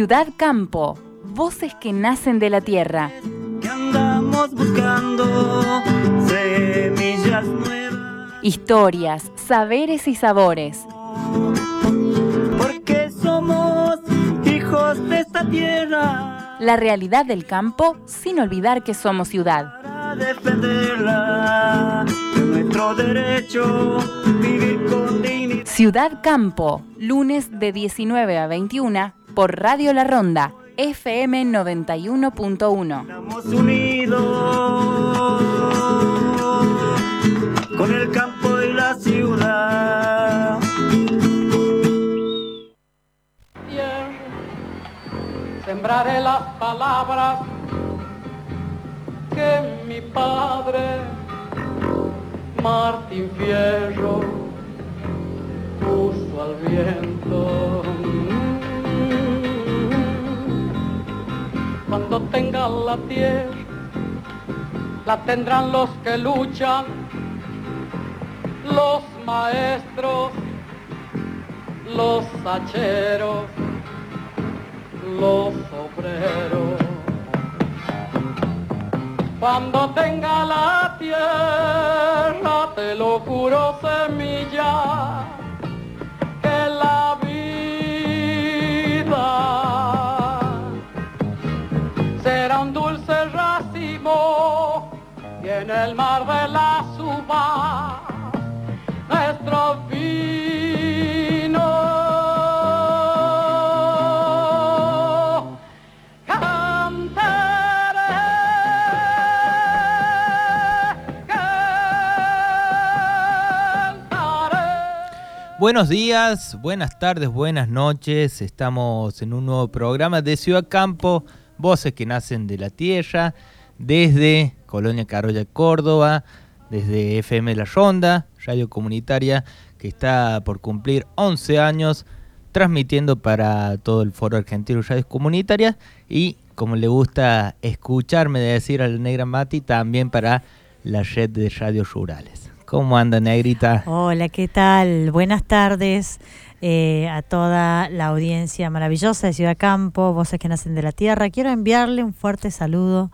Ciudad Campo, voces que nacen de la tierra. Que andamos buscando semillas nuevas. Historias, saberes y sabores. Porque somos hijos de esta tierra. La realidad del campo sin olvidar que somos ciudad. Para defenderla, es nuestro derecho vivir con dignidad. Ciudad Campo, lunes de 19 a 21 por Radio La Ronda, FM 91.1. Estamos unidos con el campo y la ciudad. Sembraré las palabras que mi padre Martín Fierro puso al viento. Cuando tenga la tierra, la tendrán los que luchan, los maestros, los hacheros, los obreros. Cuando tenga la tierra, te lo juro, semilla, que la vida será un dulce racimo y en el mar de las uvas nuestro vino. Buenos días, buenas tardes, buenas noches. Estamos en un nuevo programa de Ciudad Campo, voces que nacen de la tierra, desde Colonia Carolla, Córdoba, desde FM La Ronda, radio comunitaria que está por cumplir 11 años, transmitiendo para todo el Foro Argentino de Radios Comunitarias y, como le gusta escucharme decir a la negra Mati, también para la red de radios rurales. ¿Cómo anda, negrita? Hola, ¿qué tal? Buenas tardes a toda la audiencia maravillosa de Ciudad Campo, voces que nacen de la tierra. Quiero enviarle un fuerte saludo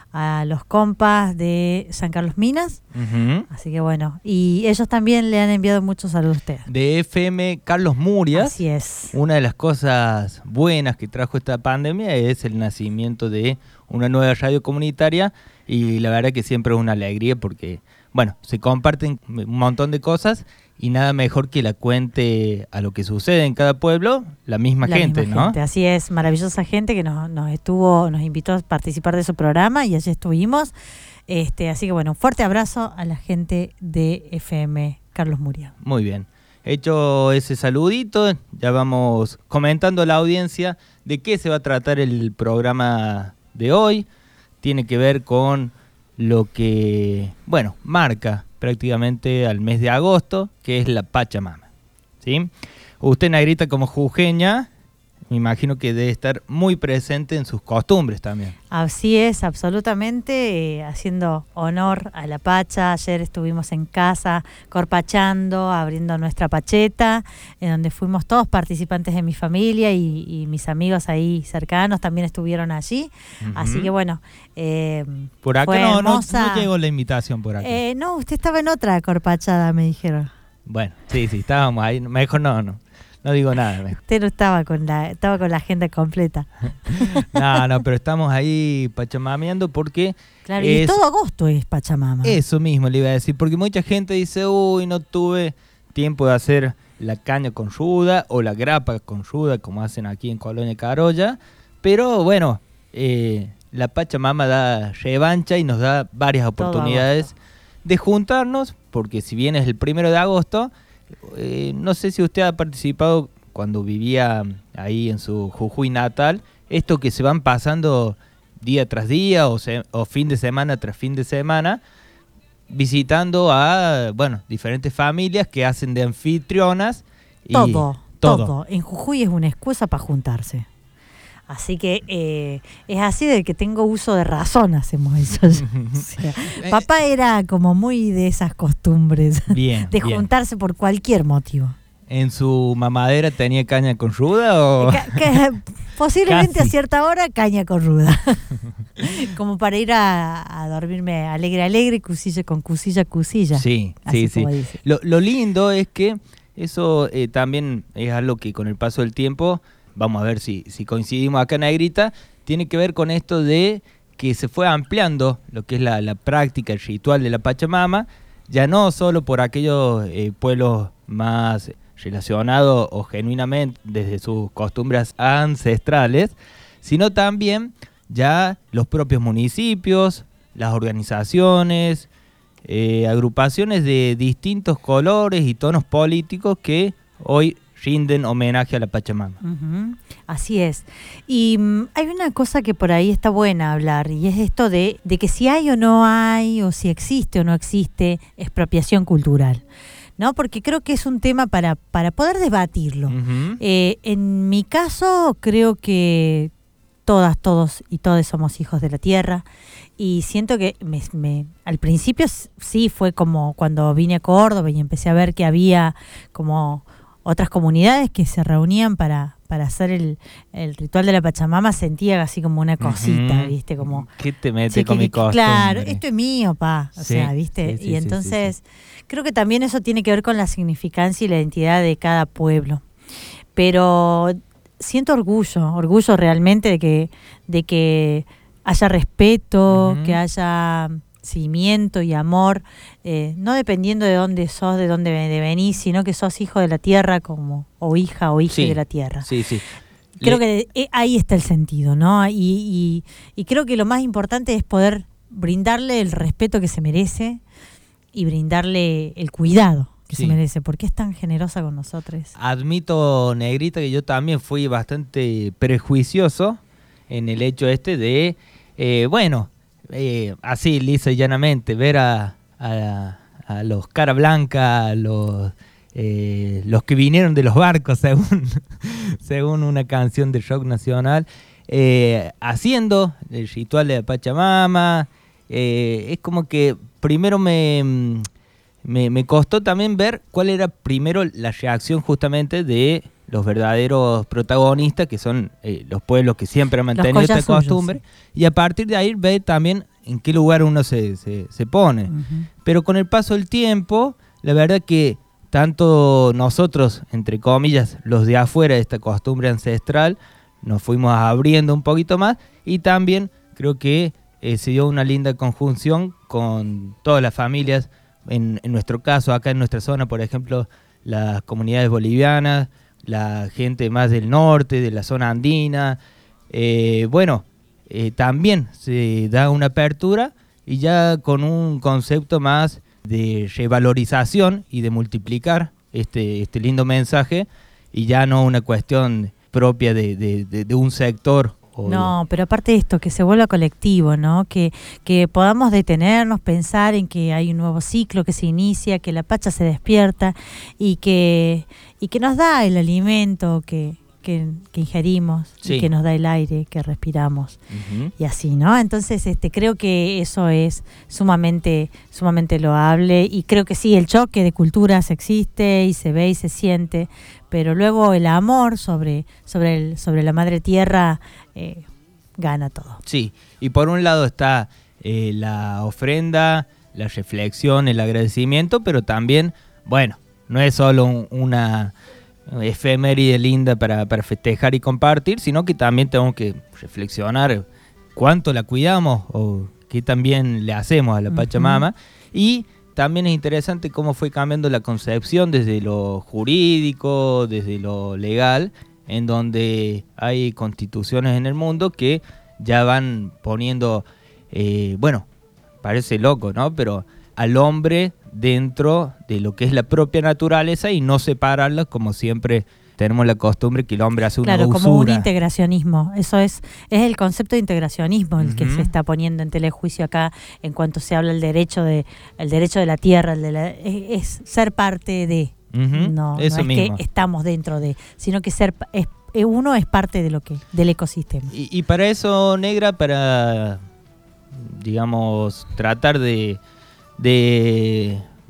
a los compas de San Carlos Minas. Uh-huh. Así que bueno, y ellos también le han enviado muchos saludos a usted. De FM Carlos Murias. Así es. Una de las cosas buenas que trajo esta pandemia es el nacimiento de una nueva radio comunitaria y la verdad que siempre es una alegría porque, bueno, se comparten un montón de cosas y nada mejor que la cuente a lo que sucede en cada pueblo la misma gente, ¿no? Así es, maravillosa gente que nos invitó a participar de su programa y allí estuvimos. Así que bueno, un fuerte abrazo a la gente de FM Carlos Muria. Muy bien. Hecho ese saludito, ya vamos comentando a la audiencia de qué se va a tratar el programa de hoy. Tiene que ver con lo que, bueno, marca prácticamente al mes de agosto, que es la Pachamama, ¿sí? Usted, negrita, como jujeña, me imagino que debe estar muy presente en sus costumbres también. Así es, absolutamente, haciendo honor a la Pacha. Ayer estuvimos en casa corpachando, abriendo nuestra pacheta, en donde fuimos todos participantes de mi familia y mis amigos ahí cercanos también estuvieron allí. Uh-huh. Así que bueno, por acá no llegó la invitación por acá. No, usted estaba en otra corpachada, me dijeron. Bueno, sí, estábamos ahí, mejor no digo nada. Usted no estaba con la agenda completa. No, pero estamos ahí pachamameando porque... Claro, y todo agosto es Pachamama. Eso mismo le iba a decir, porque mucha gente dice, uy, no tuve tiempo de hacer la caña con ruda o la grapa con ruda, como hacen aquí en Colonia Carolla, pero bueno, la Pachamama da revancha y nos da varias oportunidades de juntarnos, porque si bien es el 1 de agosto... no sé si usted ha participado cuando vivía ahí en su Jujuy natal, esto que se van pasando día tras día o fin de semana tras fin de semana, visitando a, bueno, diferentes familias que hacen de anfitrionas. Todo. En Jujuy es una excusa para juntarse. Así que es así de que tengo uso de razón hacemos eso. O sea, papá era como muy de esas costumbres bien, de juntarse por cualquier motivo. ¿En su mamadera tenía caña con ruda o...? Posiblemente Casi. a cierta hora caña con ruda. Como para ir a dormirme alegre, cusilla con cusilla. Sí, Así sí, como sí. dice. Lo lindo es que eso también es algo que con el paso del tiempo, vamos a ver si coincidimos acá, Negrita, tiene que ver con esto de que se fue ampliando lo que es la práctica, el ritual de la Pachamama, ya no solo por aquellos pueblos más relacionados o genuinamente desde sus costumbres ancestrales, sino también ya los propios municipios, las organizaciones, agrupaciones de distintos colores y tonos políticos que hoy rinden homenaje a la Pachamama. Ujú, así es. Y hay una cosa que por ahí está buena hablar, y es esto de que si hay o no hay, o si existe o no existe expropiación cultural, ¿no? Porque creo que es un tema para poder debatirlo. Ujú. En mi caso, creo que todas, todos y todes somos hijos de la tierra, y siento que al principio sí fue como cuando vine a Córdoba y empecé a ver que había como otras comunidades que se reunían para hacer el ritual de la Pachamama, sentía así como una cosita, Ujú. ¿viste? Como, ¿Qué te mete sí, con mi costumbre? claro, esto es mío, pa. O Sí, sea, ¿viste? sí, sí, Y sí, entonces creo que también eso tiene que ver con la significancia y la identidad de cada pueblo. Pero siento orgullo realmente de que haya respeto, Ujú. que haya seguimiento y amor, no dependiendo de dónde sos, de dónde venís, sino que sos hijo de la tierra como o hija Sí, de la tierra. Sí, sí. Creo que ahí está el sentido, ¿no? Y creo que lo más importante es poder brindarle el respeto que se merece y brindarle el cuidado que Sí. se merece, porque es tan generosa con nosotros. Admito, Negrita, que yo también fui bastante prejuicioso en el hecho de, así lisa y llanamente, ver a los cara blanca, los que vinieron de los barcos, según una canción de rock nacional, haciendo el ritual de la Pachamama. Es como que primero me costó también ver cuál era primero la reacción justamente de los verdaderos protagonistas, que son los pueblos que siempre han mantenido esta collas suyos, costumbre, y a partir de ahí ver también en qué lugar uno se pone. Ujú. Pero con el paso del tiempo, la verdad que tanto nosotros, entre comillas, los de afuera de esta costumbre ancestral, nos fuimos abriendo un poquito más, y también creo que se dio una linda conjunción con todas las familias. En nuestro caso, acá en nuestra zona, por ejemplo, las comunidades bolivianas, la gente más del norte, de la zona andina, también se da una apertura y ya con un concepto más de revalorización y de multiplicar este lindo mensaje, y ya no una cuestión propia de un sector. No, pero aparte de esto, que se vuelva colectivo, ¿no? Que podamos detenernos, pensar en que hay un nuevo ciclo que se inicia, que la Pacha se despierta y que nos da el alimento que ingerimos, Sí. y que nos da el aire que respiramos. Ujú. Y así, ¿no? Entonces, creo que eso es sumamente loable, y creo que sí, el choque de culturas existe y se ve y se siente, pero luego el amor sobre la madre tierra gana todo. Sí, y por un lado está la ofrenda, la reflexión, el agradecimiento, pero también, bueno, no es solo una efeméride linda para festejar y compartir, sino que también tenemos que reflexionar cuánto la cuidamos o qué también le hacemos a la Pachamama. Y también es interesante cómo fue cambiando la concepción desde lo jurídico, desde lo legal, en donde hay constituciones en el mundo que ya van poniendo, parece loco, ¿no? Pero al hombre dentro de lo que es la propia naturaleza y no separarla como siempre tenemos la costumbre que el hombre hace una Claro, usura. como un integracionismo. Eso es el concepto de integracionismo el que Ujú. se está poniendo en telejuicio acá en cuanto se habla del derecho de la tierra, es ser parte de. Ujú, No eso es mismo. que estamos dentro de, sino que uno es parte de del ecosistema. Y para eso, Negra, para, digamos, tratar de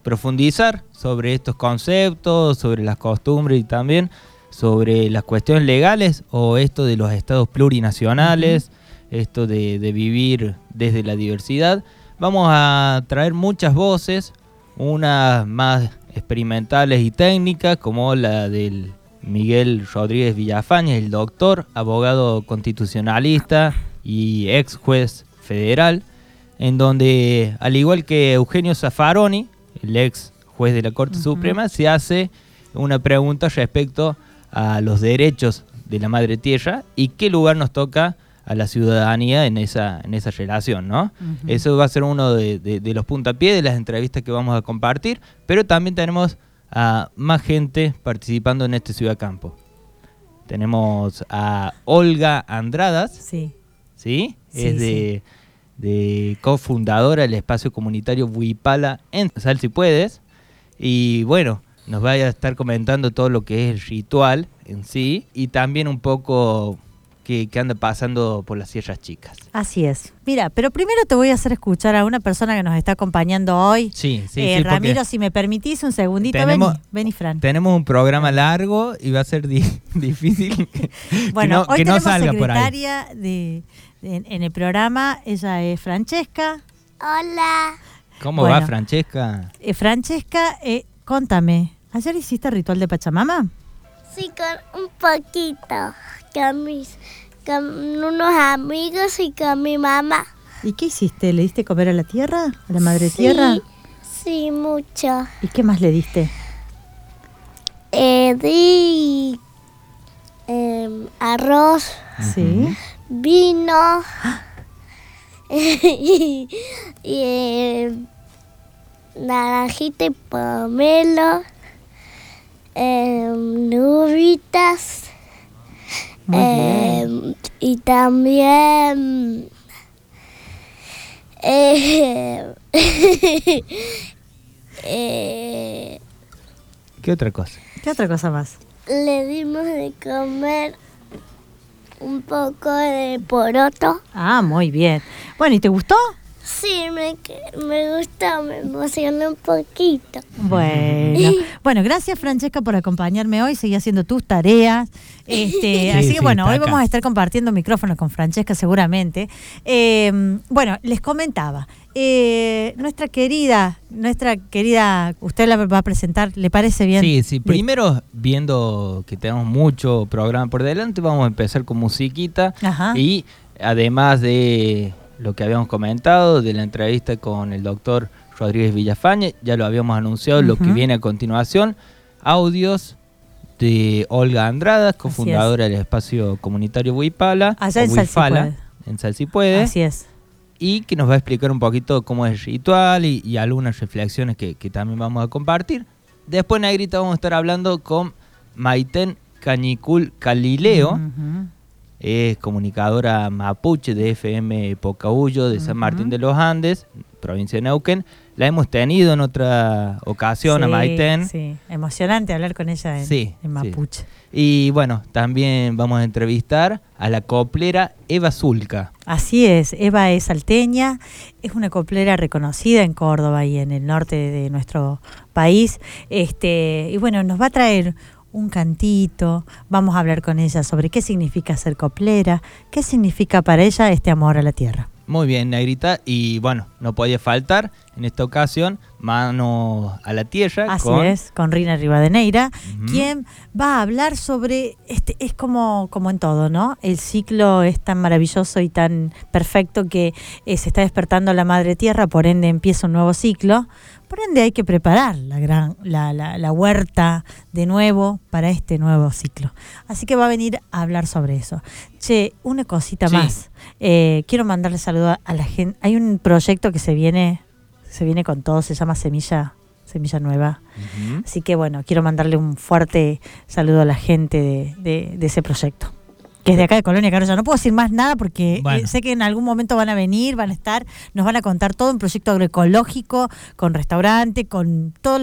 profundizar sobre estos conceptos, sobre las costumbres y también sobre las cuestiones legales o esto de los estados plurinacionales, esto de vivir desde la diversidad. Vamos a traer muchas voces, unas más experimentales y técnicas, como la del Miguel Rodríguez Villafañez, el doctor, abogado constitucionalista y ex juez federal, en donde, al igual que Eugenio Zaffaroni, el ex juez de la Corte Suprema, se hace una pregunta respecto a los derechos de la Madre Tierra y qué lugar nos toca a la ciudadanía en esa relación, ¿no? Eso va a ser uno de los puntapiés de las entrevistas que vamos a compartir, pero también tenemos a más gente participando en este Ciudad Campo. Tenemos a Olga Andradas, Sí. ¿sí? Es de cofundadora del espacio comunitario Huipala en Sal Si Puedes, y bueno, nos va a estar comentando todo lo que es el ritual en sí y también un poco que anda pasando por las Sierras Chicas. Así es. Mira, pero primero te voy a hacer escuchar a una persona que nos está acompañando hoy. Sí, Ramiro, si me permitís un segundito, vení, Fran. Tenemos un programa largo y va a ser difícil bueno, hoy que no tenemos salga por ahí. secretaria en el programa, ella es Francesca. Hola. ¿Cómo va, Francesca? Francesca, contame, ¿ayer hiciste ritual de Pachamama? Sí, con un poquito. Con unos amigos y con mi mamá. ¿Y qué hiciste? ¿Le diste comer a la tierra? ¿A la madre tierra? Sí, mucho. ¿Y qué más le diste? Di arroz, Sí. vino y naranjita y pomelo, nubitas. Muy bien. Y también ¿Qué otra cosa? ¿Qué otra cosa más? le dimos de comer un poco de poroto. Ah, muy bien. Bueno, ¿y te gustó? Sí, me gustó, me emocionó un poquito. Bueno, gracias Francesca por acompañarme hoy, seguí haciendo tus tareas. Así que bueno, hoy vamos a estar compartiendo micrófonos con Francesca seguramente. Bueno, les comentaba, nuestra querida, usted la va a presentar, ¿le parece bien? Sí, primero viendo que tenemos mucho programa por delante, vamos a empezar con musiquita. Ajá. Y además de lo que habíamos comentado, de la entrevista con el doctor Rodríguez Villafañez, ya lo habíamos anunciado, lo que viene a continuación, audios de Olga Andradas, cofundadora del espacio comunitario Huipala, allá en Sal Si Puede. Así es. Y que nos va a explicar un poquito cómo es el ritual y algunas reflexiones que también vamos a compartir. Después, Negrita, vamos a estar hablando con Maiten Cañicul Calileo. Es comunicadora mapuche de FM Pocahuyo, de San Martín de los Andes, provincia de Neuquén. La hemos tenido en otra ocasión, a Maiten. Sí, emocionante hablar con ella en mapuche. Sí. Y bueno, también vamos a entrevistar a la coplera Eva Zulca. Así es, Eva es salteña, es una coplera reconocida en Córdoba y en el norte de nuestro país. Y bueno, nos va a traer un cantito, vamos a hablar con ella sobre qué significa ser coplera, qué significa para ella este amor a la tierra. Muy bien, Negrita, y bueno, no podía faltar en esta ocasión Manos a la Tierra. Así es, con Rina Rivadeneira, quien va a hablar sobre, es como en todo, ¿no? El ciclo es tan maravilloso y tan perfecto que se está despertando la madre tierra, por ende empieza un nuevo ciclo, por ende hay que preparar la huerta de nuevo para este nuevo ciclo. Así que va a venir a hablar sobre eso. Che, una cosita más. Quiero mandarle saludos a la gente. Hay un proyecto que se viene con todo, se llama Semilla Nueva. Así que bueno, quiero mandarle un fuerte saludo a la gente de ese proyecto, que es de acá de Colonia Carolla. No puedo decir más nada porque sé que en algún momento van a venir, van a estar, nos van a contar todo un proyecto agroecológico, con restaurante, con todo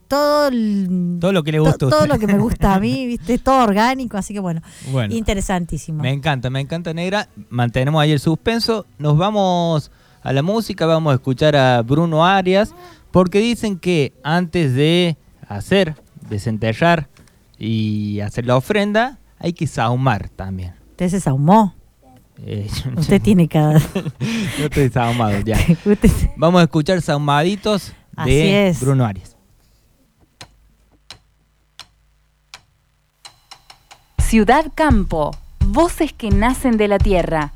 lo que le gusta todo lo que me gusta a mí, ¿viste? Todo orgánico, así que bueno, interesantísimo. Me encanta, Negra. Mantenemos ahí el suspenso. Nos vamos a la música, vamos a escuchar a Bruno Arias, Porque dicen que antes de desenterrar y hacer la ofrenda, hay que sahumar también. ¿Usted se sahumó? Usted tiene cada... Yo estoy sahumado ya. Usted... Vamos a escuchar Sahumaditos de Bruno Arias. Ciudad Campo, voces que nacen de la tierra.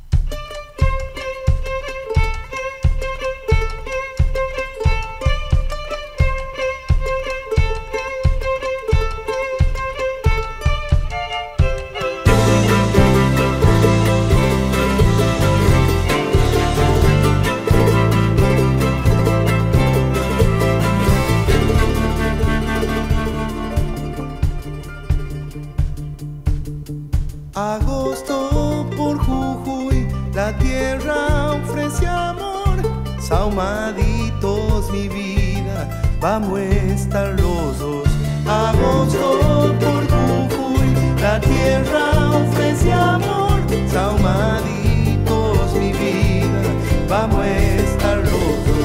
Agosto por Jujuy, la tierra ofrece amor. Sahumaditos mi vida, vamos a estar los dos. Agosto por Jujuy, la tierra ofrece amor. Sahumaditos mi vida, vamos a estar los dos.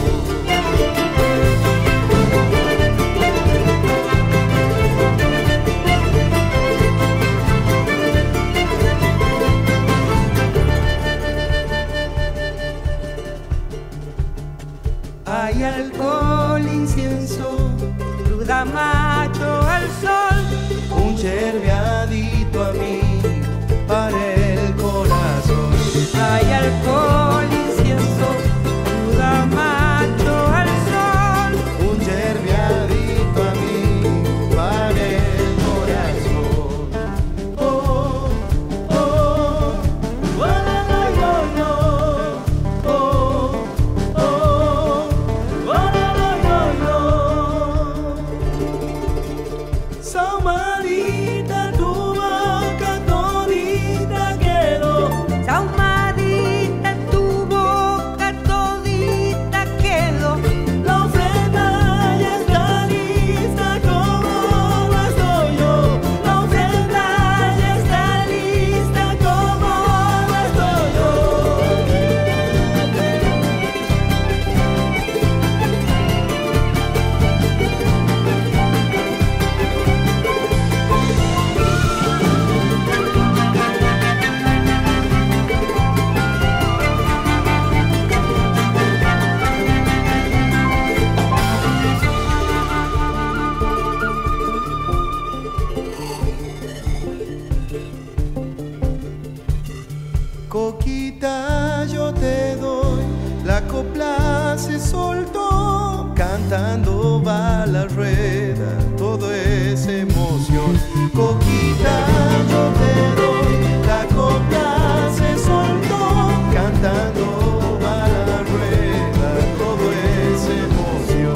Hay alcohol, incienso, ruda macho al sol, un cherviadito amigo para el corazón. hay alcohol, incienso, ruda macho al sol, Un cherviadito amigo para el corazón. Oh, oh, oh, no, no, no. Oh, oh, oh, no, no, no. Sahumaditas tu boca todita quedó. Sahumaditas tu boca todita quedó. La ofrenda ya está lista como lo estoy yo. La ofrenda ya está lista como lo estoy yo. Coquita yo te doy, la copla se soltó, cantando va la rueda, todo es emoción. Coquita yo te doy, la copla se soltó, cantando va la rueda, todo es emoción.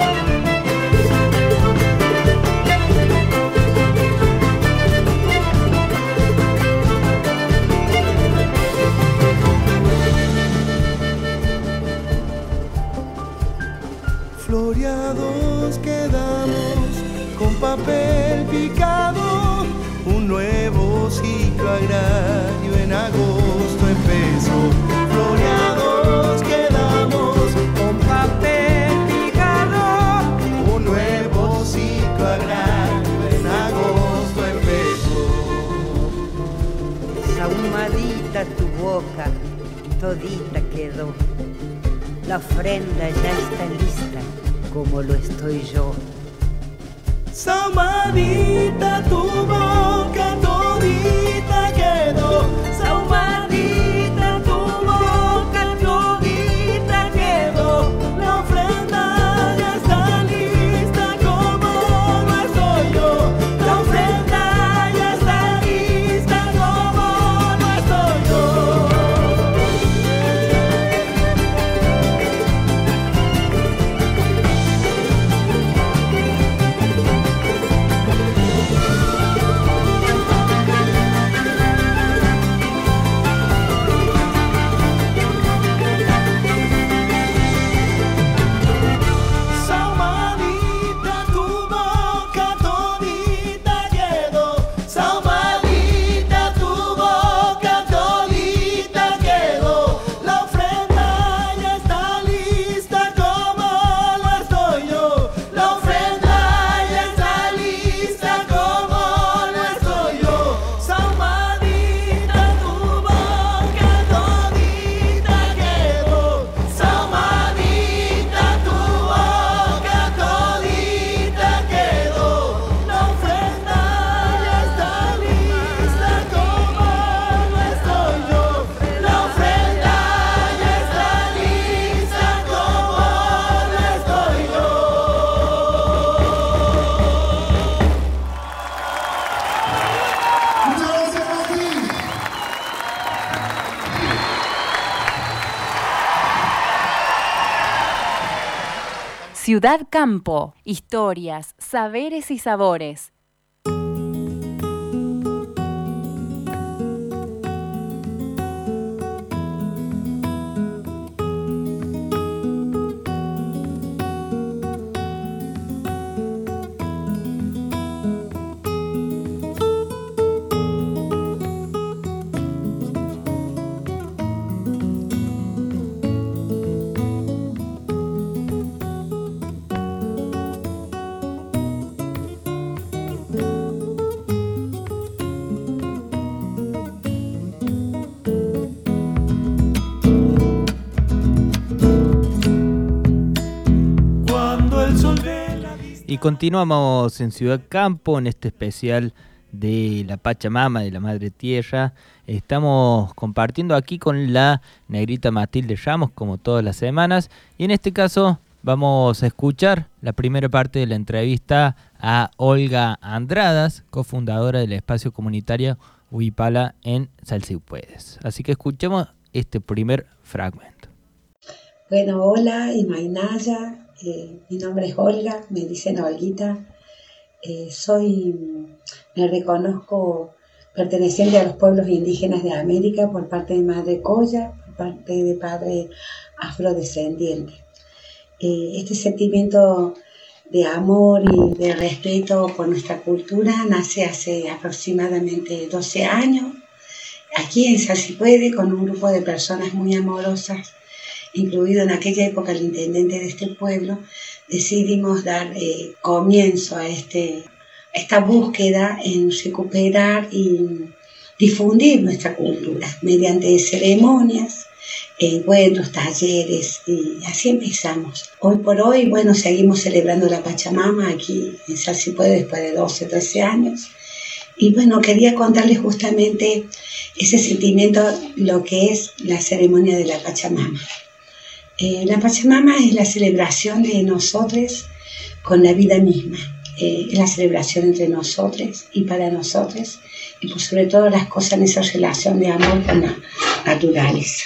Floreados quedamos con papel picado, un nuevo ciclo agrario en agosto empezó. Floreados quedamos con papel picado, un nuevo ciclo agrario en agosto empezó. Sahumadita tu boca, todita quedó. La ofrenda ya está lista, como lo estoy yo. Sahumaditas tu boca todita quedó. Sahumaditas tu boca todita quedó. La ofrenda ya está lista como lo estoy yo. La ofrenda ya está lista como lo estoy yo. Ciudad Campo, historias, saberes y sabores. Y continuamos en Ciudad Campo, en este especial de la Pachamama, de la Madre Tierra. Estamos compartiendo aquí con la negrita Matilde Ramos, como todas las semanas. Y en este caso vamos a escuchar la primera parte de la entrevista a Olga Andradas, cofundadora del espacio comunitario Huipala en Salsipuedes. Así que escuchemos este primer fragmento. Bueno, hola, Imaynaya. Mi nombre es Olga, me dicen Olguita. Me reconozco perteneciente a los pueblos indígenas de América por parte de madre Colla, por parte de padre afrodescendiente. Este sentimiento de amor y de respeto por nuestra cultura nace hace aproximadamente 12 años, aquí en Salsipuede, con un grupo de personas muy amorosas, incluido en aquella época el intendente de este pueblo. Decidimos dar comienzo a esta búsqueda en recuperar y difundir nuestra cultura mediante ceremonias, encuentros, talleres, y así empezamos. Hoy por hoy, bueno, seguimos celebrando la Pachamama aquí en Salsipuede después de 12, 13 años. Y bueno, quería contarles justamente ese sentimiento, lo que es la ceremonia de la Pachamama. La Pachamama es la celebración de nosotros con la vida misma, es la celebración entre nosotros y para nosotros, y por sobre todo las cosas en esa relación de amor con la naturaleza.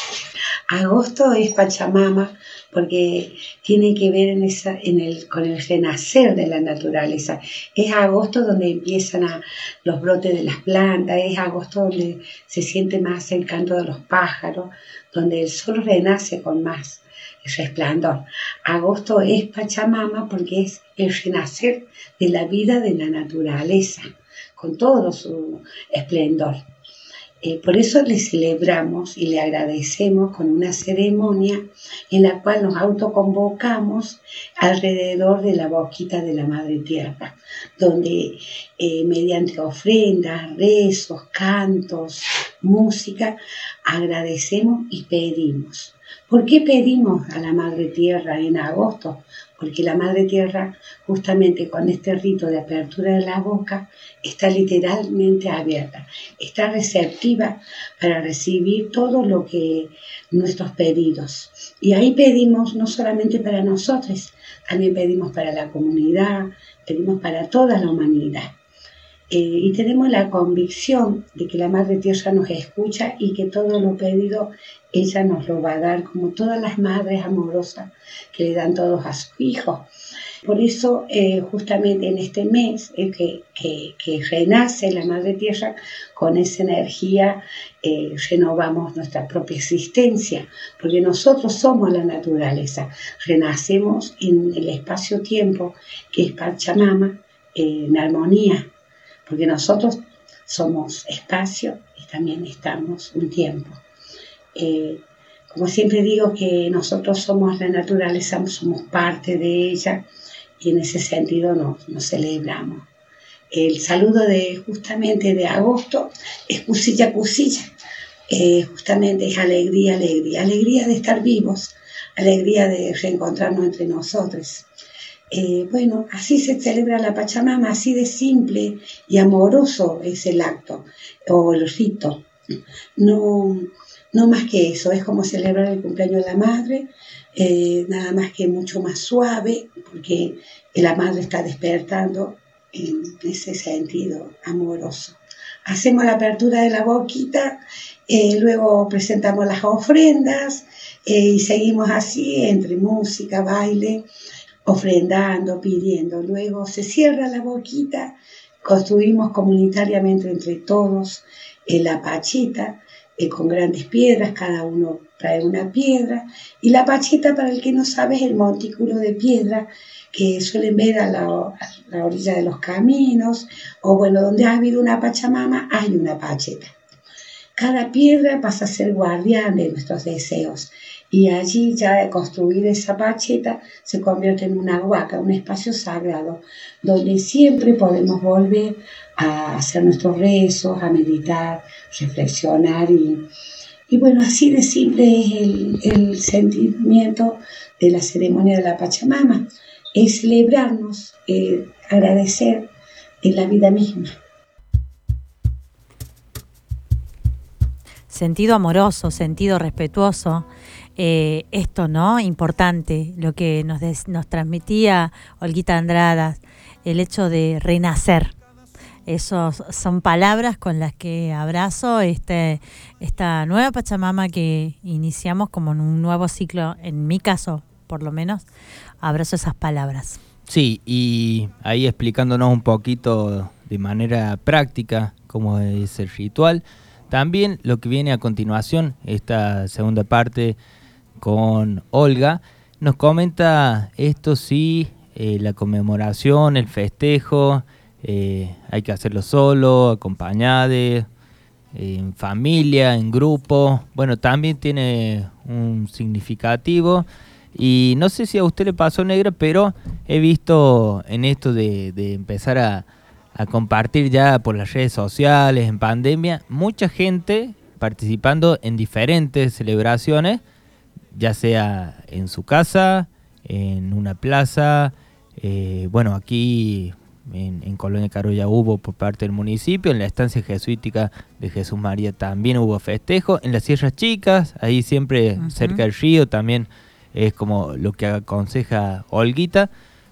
Agosto es Pachamama porque tiene que ver con el renacer de la naturaleza. Es agosto donde empiezan los brotes de las plantas, es agosto donde se siente más el canto de los pájaros, donde el sol renace con más resplandor. Agosto es Pachamama porque es el renacer de la vida de la naturaleza, con todo su esplendor. Por eso le celebramos y le agradecemos con una ceremonia en la cual nos autoconvocamos alrededor de la boquita de la Madre Tierra, donde mediante ofrendas, rezos, cantos, música, agradecemos y pedimos. ¿Por qué pedimos a la Madre Tierra en agosto? Porque la Madre Tierra, justamente con este rito de apertura de la boca, está literalmente abierta, está receptiva para recibir todo lo que nuestros pedidos. Y ahí pedimos no solamente para nosotros, también pedimos para la comunidad, pedimos para toda la humanidad. Y tenemos la convicción de que la Madre Tierra nos escucha y que todo lo pedido ella nos lo va a dar, como todas las madres amorosas que le dan todos a sus hijos. Por eso, justamente en este mes, que renace la Madre Tierra, con esa energía renovamos nuestra propia existencia, porque nosotros somos la naturaleza, renacemos en el espacio-tiempo, que es Pachamama, en armonía, porque nosotros somos espacio y también estamos un tiempo. Como siempre digo que nosotros somos la naturaleza, somos parte de ella y en ese sentido nos celebramos. El saludo justamente de agosto es cusilla, cusilla. Justamente es alegría, alegría, alegría de estar vivos, alegría de reencontrarnos entre nosotros. Bueno, así se celebra la Pachamama, así de simple y amoroso es el acto o el rito. No más que eso, es como celebrar el cumpleaños de la madre, nada más que mucho más suave, porque la madre está despertando en ese sentido amoroso. Hacemos la apertura de la boquita, luego presentamos las ofrendas y seguimos así entre música, baile, ofrendando, pidiendo. Luego se cierra la boquita, construimos comunitariamente entre todos la pachita con grandes piedras, cada uno trae una piedra, y la pachita, para el que no sabe, es el montículo de piedra que suelen ver a la orilla de los caminos, o bueno, donde ha habido una pachamama hay una pacheta. Cada piedra pasa a ser guardián de nuestros deseos, y allí ya construir esa pacheta se convierte en una huaca, un espacio sagrado, donde siempre podemos volver a hacer nuestros rezos, a meditar, reflexionar, y bueno, así de simple es el sentimiento de la ceremonia de la Pachamama, es celebrarnos, agradecer en la vida misma. Sentido amoroso, sentido respetuoso, esto, ¿no? Importante, lo que nos transmitía Olguita Andrada, el hecho de renacer. Esas son palabras con las que abrazo esta nueva Pachamama que iniciamos como en un nuevo ciclo, en mi caso, por lo menos, abrazo esas palabras. Sí, y ahí explicándonos un poquito de manera práctica cómo es el ritual. También lo que viene a continuación, esta segunda parte con Olga, nos comenta esto sí, la conmemoración, el festejo, hay que hacerlo solo, acompañado, en familia, en grupo. Bueno, también tiene un significativo. Y no sé si a usted le pasó, Negra, pero he visto en esto de empezar a compartir ya por las redes sociales, en pandemia, mucha gente participando en diferentes celebraciones, ya sea en su casa, en una plaza, bueno, aquí en Colonia Carolla hubo por parte del municipio, en la estancia jesuítica de Jesús María también hubo festejo, en las Sierras Chicas, ahí siempre cerca del río también es como lo que aconseja Olguita,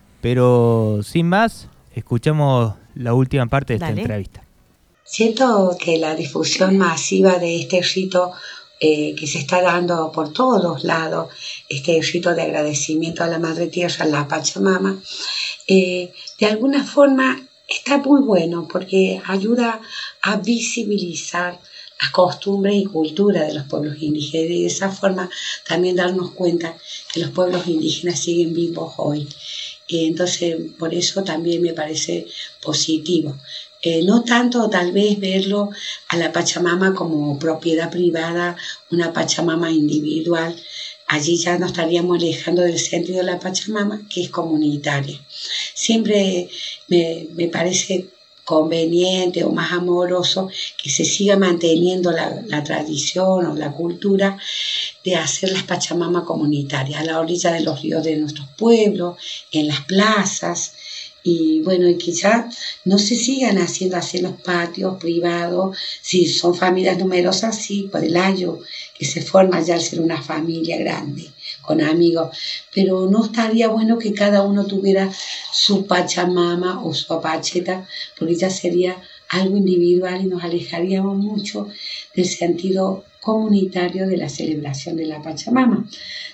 pero sin más, escuchamos la última parte de esta entrevista. Siento que la difusión masiva de este rito que se está dando por todos lados, este rito de agradecimiento a la Madre Tierra, la Pachamama, de alguna forma está muy bueno porque ayuda a visibilizar las costumbres y cultura de los pueblos indígenas y de esa forma también darnos cuenta que los pueblos indígenas siguen vivos hoy. Entonces, por eso también me parece positivo. No tanto tal vez verlo a la Pachamama como propiedad privada, una Pachamama individual. Allí ya nos estaríamos alejando del sentido de la Pachamama, que es comunitaria. Siempre me parece conveniente o más amoroso que se siga manteniendo la tradición o la cultura de hacer las Pachamamas comunitarias a la orilla de los ríos de nuestros pueblos, en las plazas, y bueno, y quizá no se sigan haciendo así en los patios privados, si son familias numerosas, sí, por el año que se forma ya al ser una familia grande, con amigos, pero no estaría bueno que cada uno tuviera su Pachamama o su pacheta, porque ya sería algo individual y nos alejaríamos mucho del sentido comunitario de la celebración de la Pachamama.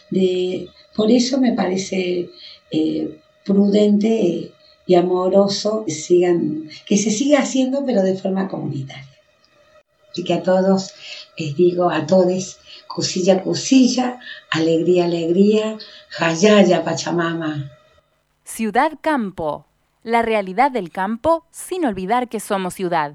Por eso me parece prudente y amoroso que se siga haciendo, pero de forma comunitaria. Así que a todos les digo, a todes, cusilla, cusilla, alegría, alegría, jayaya, Pachamama. Ciudad Campo, la realidad del campo sin olvidar que somos ciudad.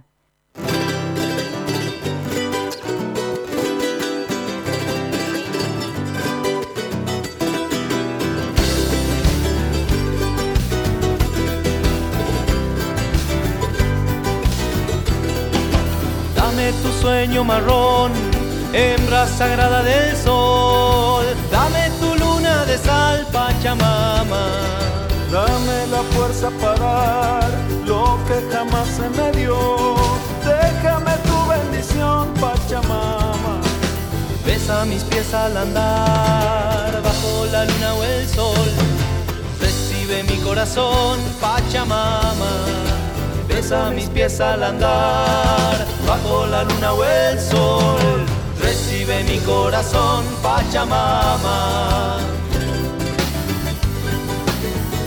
Dame tu sueño marrón, hembra sagrada del sol. Dame tu luna de sal, Pachamama. Dame la fuerza para dar lo que jamás se me dio. Déjame tu bendición, Pachamama. Besa mis pies al andar, bajo la luna o el sol. Recibe mi corazón, Pachamama. Besa mis pies al andar, bajo la luna o el sol. Recibe mi corazón, Pachamama.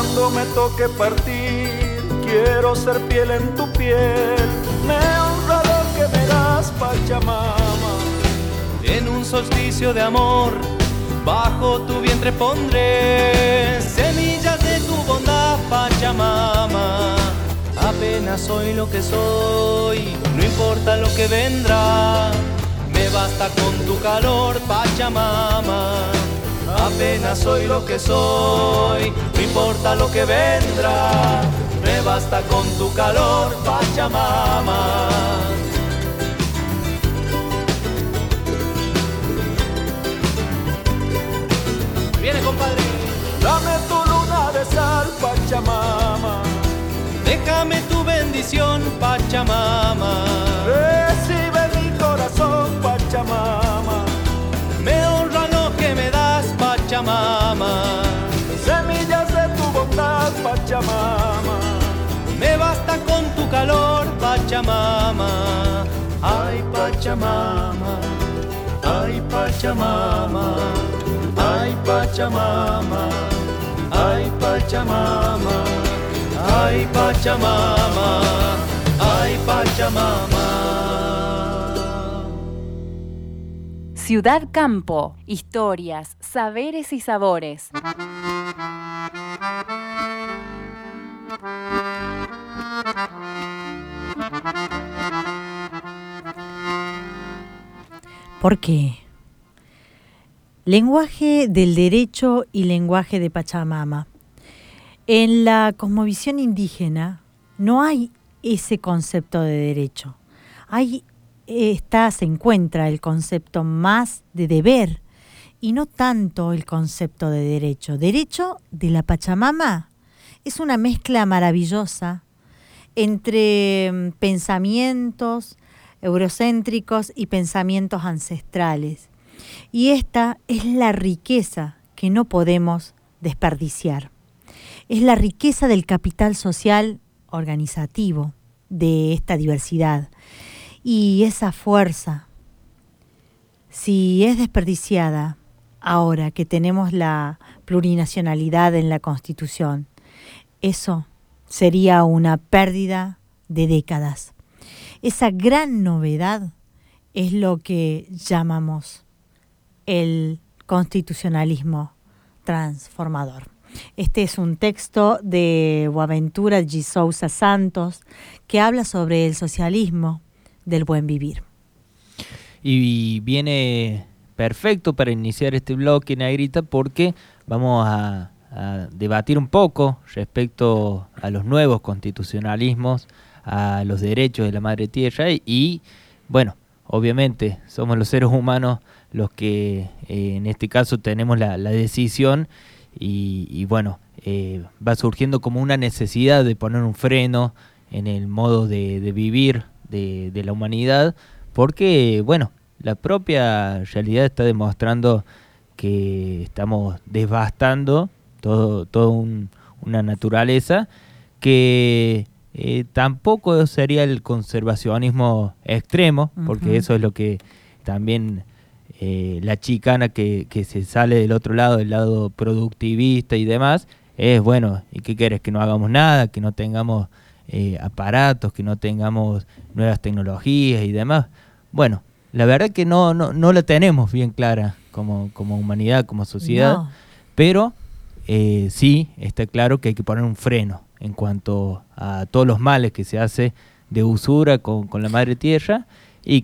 Cuando me toque partir, quiero ser piel en tu piel. Me honra lo que me das, Pachamama. En un solsticio de amor, bajo tu vientre pondré semillas de tu bondad, Pachamama. Apenas soy lo que soy, no importa lo que vendrá. Me basta con tu calor, Pachamama. Apenas soy lo que soy, no importa lo que vendrá. Me basta con tu calor, Pachamama. Viene, compadre. Dame tu luna de sal, Pachamama. Déjame tu bendición, Pachamama. Recibe mi corazón, Pachamama. Me honra lo que me das, Pachamama. Semillas de tu bondad, Pachamama. Me basta con tu calor, Pachamama. Ay, Pachamama. Ay, Pachamama. Ay, Pachamama. Ay, Pachamama. Ay, Pachamama. Ay, Pachamama. Ciudad Campo, historias, saberes y sabores. ¿Por qué? Lenguaje del derecho y lenguaje de Pachamama. En la cosmovisión indígena no hay ese concepto de derecho. Se encuentra el concepto más de deber y no tanto el concepto de derecho. Derecho de la Pachamama es una mezcla maravillosa entre pensamientos eurocéntricos y pensamientos ancestrales. Y esta es la riqueza que no podemos desperdiciar. Es la riqueza del capital social organizativo de esta diversidad. Y esa fuerza, si es desperdiciada ahora que tenemos la plurinacionalidad en la Constitución, eso sería una pérdida de décadas. Esa gran novedad es lo que llamamos el constitucionalismo transformador. Este es un texto de Boaventura de Sousa Santos que habla sobre el socialismo del buen vivir. Y viene perfecto para iniciar este bloque, Negrita, porque vamos a debatir un poco respecto a los nuevos constitucionalismos, a los derechos de la madre tierra y, bueno, obviamente somos los seres humanos los que en este caso tenemos la decisión y bueno, va surgiendo como una necesidad de poner un freno en el modo de vivir de la humanidad, porque bueno, la propia realidad está demostrando que estamos devastando toda una naturaleza que tampoco sería el conservacionismo extremo, porque eso es lo que también la chicana que se sale del otro lado, del lado productivista y demás, es bueno, ¿y qué quieres? Que no hagamos nada, que no tengamos aparatos, que no tengamos nuevas tecnologías y demás. Bueno, la verdad que no la tenemos bien clara como humanidad, como sociedad, no. Pero sí está claro que hay que poner un freno en cuanto a todos los males que se hace de usura con la madre tierra y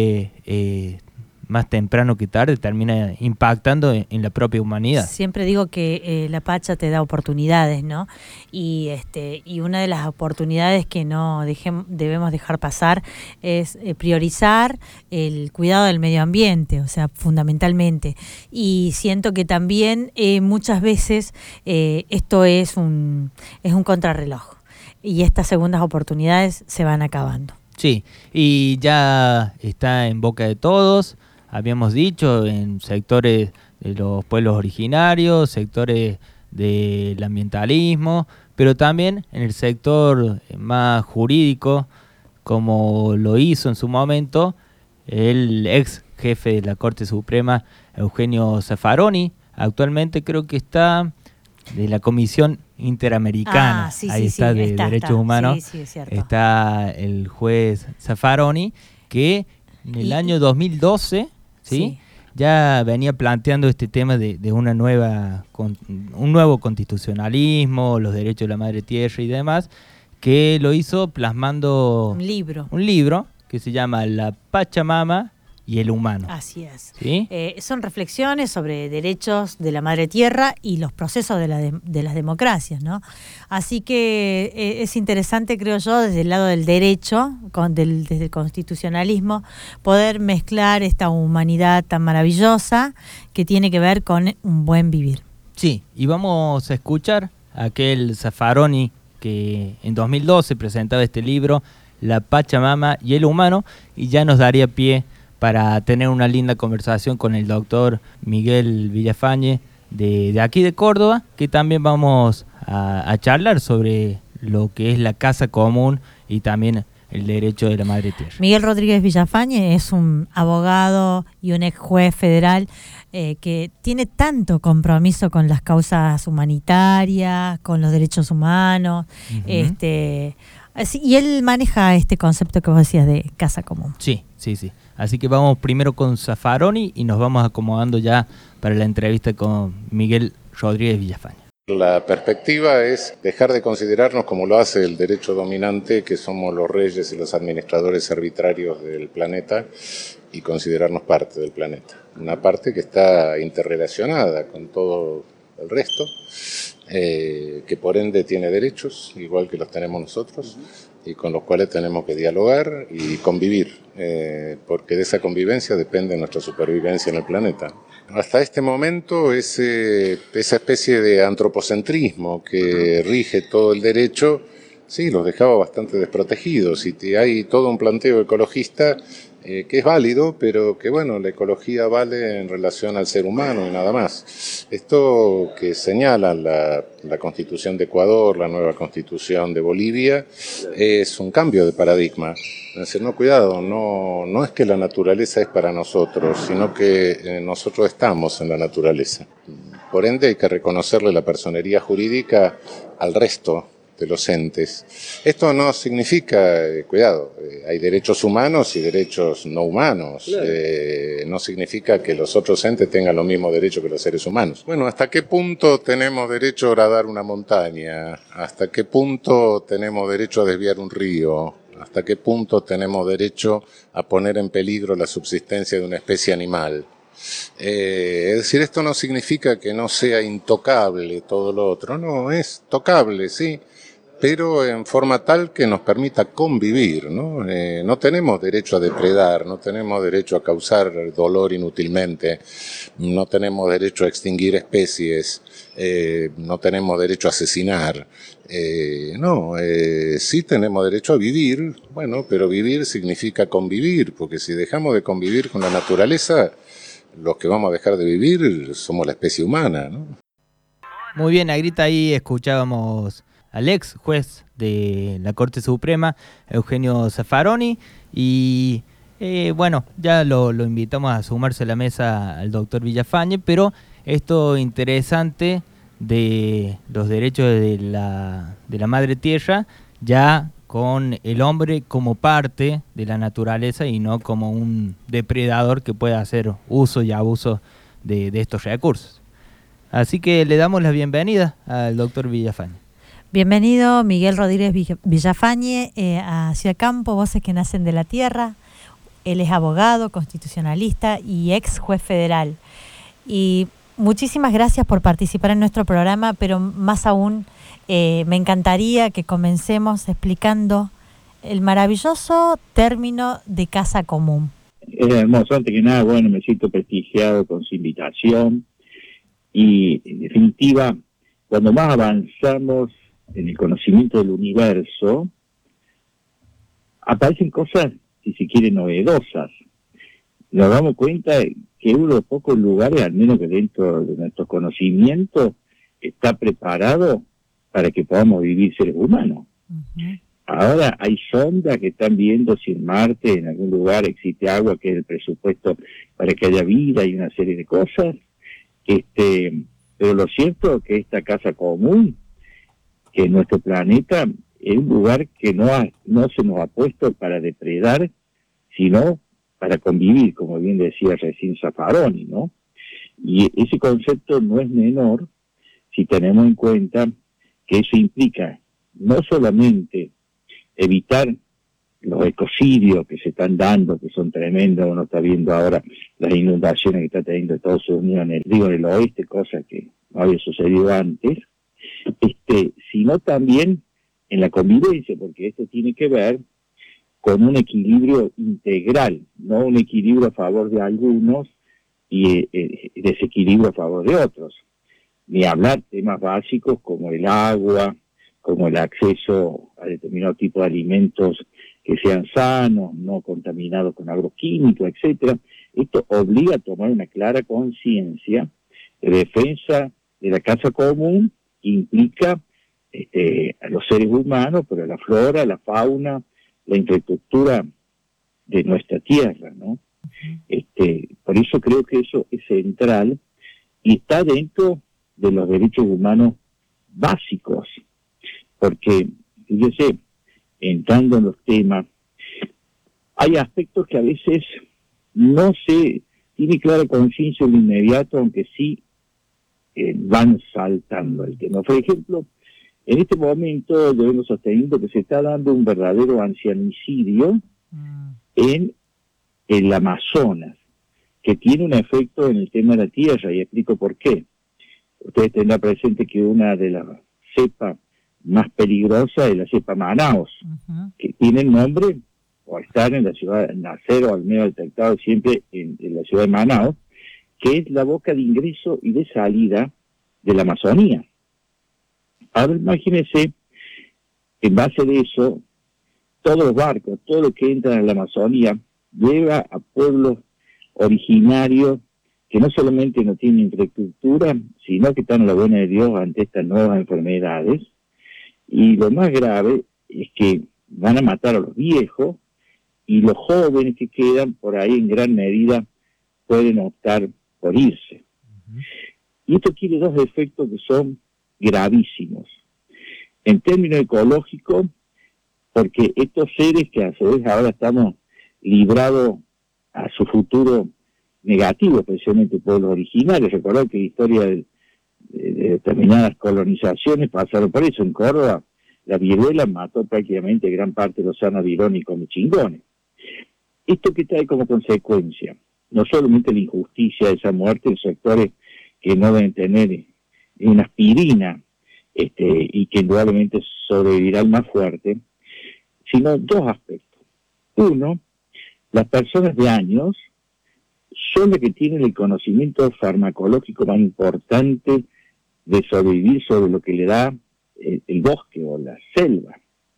que más temprano que tarde termina impactando en la propia humanidad. Siempre digo que la Pacha te da oportunidades, ¿no? Y una de las oportunidades que no debemos dejar pasar es priorizar el cuidado del medio ambiente, o sea, fundamentalmente. Y siento que también muchas veces esto es un contrarreloj y estas segundas oportunidades se van acabando. Sí, y ya está en boca de todos. Habíamos dicho en sectores de los pueblos originarios, sectores del ambientalismo, pero también en el sector más jurídico, como lo hizo en su momento el ex jefe de la Corte Suprema, Eugenio Zaffaroni. Actualmente creo que está de la Comisión Interamericana. Sí, Ahí sí, está, sí, de Derechos Humanos. Sí, es cierto. Está el juez Zaffaroni, que en el año 2012, ¿sí? Ya venía planteando este tema de un nuevo constitucionalismo, los derechos de la madre tierra y demás, que lo hizo plasmando un libro que se llama La Pachamama y el humano. Así es. ¿Sí? Son reflexiones sobre derechos de la madre tierra y los procesos de las democracias, ¿no? Así que es interesante, creo yo, desde el lado del derecho, desde el constitucionalismo, poder mezclar esta humanidad tan maravillosa que tiene que ver con un buen vivir. Sí, y vamos a escuchar a aquel Zaffaroni que en 2012 presentaba este libro, La Pachamama y el humano, y ya nos daría pie para tener una linda conversación con el doctor Miguel Villafañe de aquí de Córdoba, que también vamos a charlar sobre lo que es la casa común y también el derecho de la madre tierra. Miguel Rodríguez Villafañe es un abogado y un ex juez federal que tiene tanto compromiso con las causas humanitarias, con los derechos humanos, y él maneja este concepto que vos decías de casa común. Sí. Así que vamos primero con Zaffaroni y nos vamos acomodando ya para la entrevista con Miguel Rodríguez Villafañe. La perspectiva es dejar de considerarnos como lo hace el derecho dominante, que somos los reyes y los administradores arbitrarios del planeta, y considerarnos parte del planeta. Una parte que está interrelacionada con todo el resto, que por ende tiene derechos, igual que los tenemos nosotros, y con los cuales tenemos que dialogar y convivir, porque de esa convivencia depende nuestra supervivencia en el planeta. Hasta este momento esa especie de antropocentrismo que rige todo el derecho, sí, los dejaba bastante desprotegidos, y hay todo un planteo ecologista que es válido, pero que bueno, la ecología vale en relación al ser humano y nada más. Esto que señalan la Constitución de Ecuador, la nueva Constitución de Bolivia, es un cambio de paradigma. Es decir, no, cuidado, no es que la naturaleza es para nosotros, sino que nosotros estamos en la naturaleza. Por ende hay que reconocerle la personería jurídica al resto de los entes. Esto no significa, cuidado, hay derechos humanos y derechos no humanos. Claro. No significa que los otros entes tengan los mismos derechos que los seres humanos. Bueno, ¿hasta qué punto tenemos derecho a horadar una montaña? ¿Hasta qué punto tenemos derecho a desviar un río? ¿Hasta qué punto tenemos derecho a poner en peligro la subsistencia de una especie animal? Es decir, esto no significa que no sea intocable todo lo otro. No, es tocable, sí, pero en forma tal que nos permita convivir, ¿no? No tenemos derecho a depredar, no tenemos derecho a causar dolor inútilmente, no tenemos derecho a extinguir especies, no tenemos derecho a asesinar, sí tenemos derecho a vivir, bueno, pero vivir significa convivir, porque si dejamos de convivir con la naturaleza, los que vamos a dejar de vivir somos la especie humana, ¿no? Muy bien, Agrita, ahí escuchábamos al ex juez de la Corte Suprema, Eugenio Zaffaroni, y bueno, ya lo invitamos a sumarse a la mesa al doctor Villafañe, pero esto interesante de los derechos de la madre tierra, ya con el hombre como parte de la naturaleza y no como un depredador que pueda hacer uso y abuso de estos recursos. Así que le damos la bienvenida al doctor Villafañe. Bienvenido Miguel Rodríguez Villafañe a Ciudad Campo, Voces que Nacen de la Tierra. Él es abogado, constitucionalista y ex juez federal. Y muchísimas gracias por participar en nuestro programa, pero más aún me encantaría que comencemos explicando el maravilloso término de casa común. Es hermoso, antes que nada, bueno, me siento prestigiado con su invitación y en definitiva, cuando más avanzamos en el conocimiento del universo, aparecen cosas, si se quiere, novedosas. Nos damos cuenta que uno de los pocos lugares, al menos que dentro de nuestro conocimiento, está preparado para que podamos vivir seres humanos. Uh-huh. Ahora hay sondas que están viendo si en Marte, en algún lugar, existe agua, que es el presupuesto para que haya vida y una serie de cosas. Pero lo cierto es que esta casa común que nuestro planeta es un lugar que no se nos ha puesto para depredar, sino para convivir, como bien decía recién Zaffaroni, ¿no? Y ese concepto no es menor si tenemos en cuenta que eso implica no solamente evitar los ecocidios que se están dando, que son tremendos. Uno está viendo ahora las inundaciones que está teniendo Estados Unidos en el oeste, cosa que no había sucedido antes, sino también en la convivencia, porque esto tiene que ver con un equilibrio integral, no un equilibrio a favor de algunos y desequilibrio a favor de otros. Ni hablar temas básicos como el agua, como el acceso a determinado tipo de alimentos que sean sanos, no contaminados con agroquímicos, etcétera. Esto obliga a tomar una clara conciencia de defensa de la casa común, que implica a los seres humanos, pero a la flora, la fauna, la infraestructura de nuestra tierra, ¿no? Por eso creo que eso es central y está dentro de los derechos humanos básicos, porque, fíjese, entrando en los temas, hay aspectos que a veces no se tiene clara conciencia de inmediato, aunque sí van saltando el tema. Por ejemplo, en este momento debemos sosteniendo que se está dando un verdadero ancianicidio en el Amazonas, que tiene un efecto en el tema de la tierra, y explico por qué. Ustedes tendrán presente que una de las cepas más peligrosas es la cepa Manaus, que tiene el nombre, o estar en la ciudad, nacer o al menos detectado siempre en la ciudad de Manaus, que es la boca de ingreso y de salida de la Amazonía. Ahora imagínense, en base de eso, todos los barcos, todo lo que entra en la Amazonía, lleva a pueblos originarios que no solamente no tienen infraestructura, sino que están a la buena de Dios ante estas nuevas enfermedades. Y lo más grave es que van a matar a los viejos, y los jóvenes que quedan por ahí en gran medida pueden optar por irse. Y esto tiene dos efectos que son gravísimos. En términos ecológicos, porque estos seres que a su vez ahora estamos librados a su futuro negativo, especialmente pueblos originarios. Recordad que la historia de determinadas colonizaciones pasaron por eso. En Córdoba, la viruela mató prácticamente gran parte de los anavirones y comechingones. Esto que trae como consecuencia, no solamente la injusticia de esa muerte en sectores que no deben tener una aspirina y que indudablemente sobrevivirá el más fuerte, sino dos aspectos. Uno, las personas de años son las que tienen el conocimiento farmacológico más importante de sobrevivir sobre lo que le da el bosque o la selva.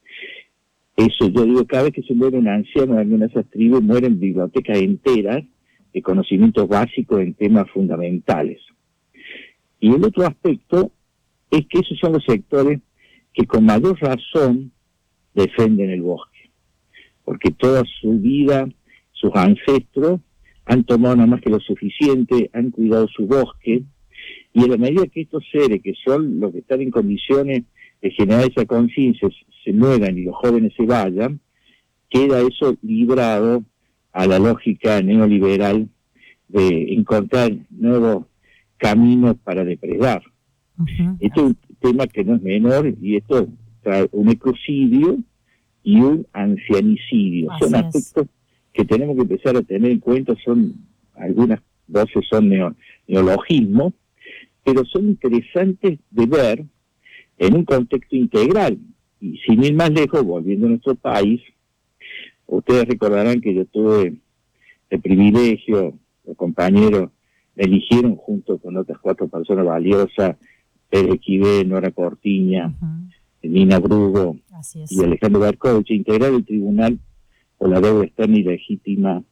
Eso yo digo, cada vez que se muere un anciano de alguna de esas tribus, mueren bibliotecas enteras de conocimientos básicos en temas fundamentales. Y el otro aspecto es que esos son los sectores que con mayor razón defienden el bosque, porque toda su vida, sus ancestros han tomado nada más que lo suficiente, han cuidado su bosque, y en la medida que estos seres, que son los que están en condiciones de generar esa conciencia, se mueran y los jóvenes se vayan, queda eso librado a la lógica neoliberal de encontrar nuevos caminos para depredar. Este es un tema que no es menor, y esto trae un ecocidio y un ancianicidio. Son aspectos que tenemos que empezar a tener en cuenta. Son algunas voces son neologismos, pero son interesantes de ver en un contexto integral. Y sin ir más lejos, volviendo a nuestro país, ustedes recordarán que yo tuve el privilegio, los compañeros me eligieron junto con otras 4 personas valiosas, Pérez Quivé, Nora Cortiña, Nina Brugo y Alejandro Barkovich, integrar el Tribunal por la Deuda Externa y Legítima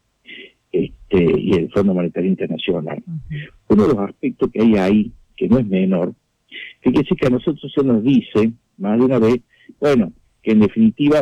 y el Fondo Monetario Internacional. Uno de los aspectos que hay ahí, que no es menor, fíjese que a nosotros se nos dice, más de una vez, bueno, que en definitiva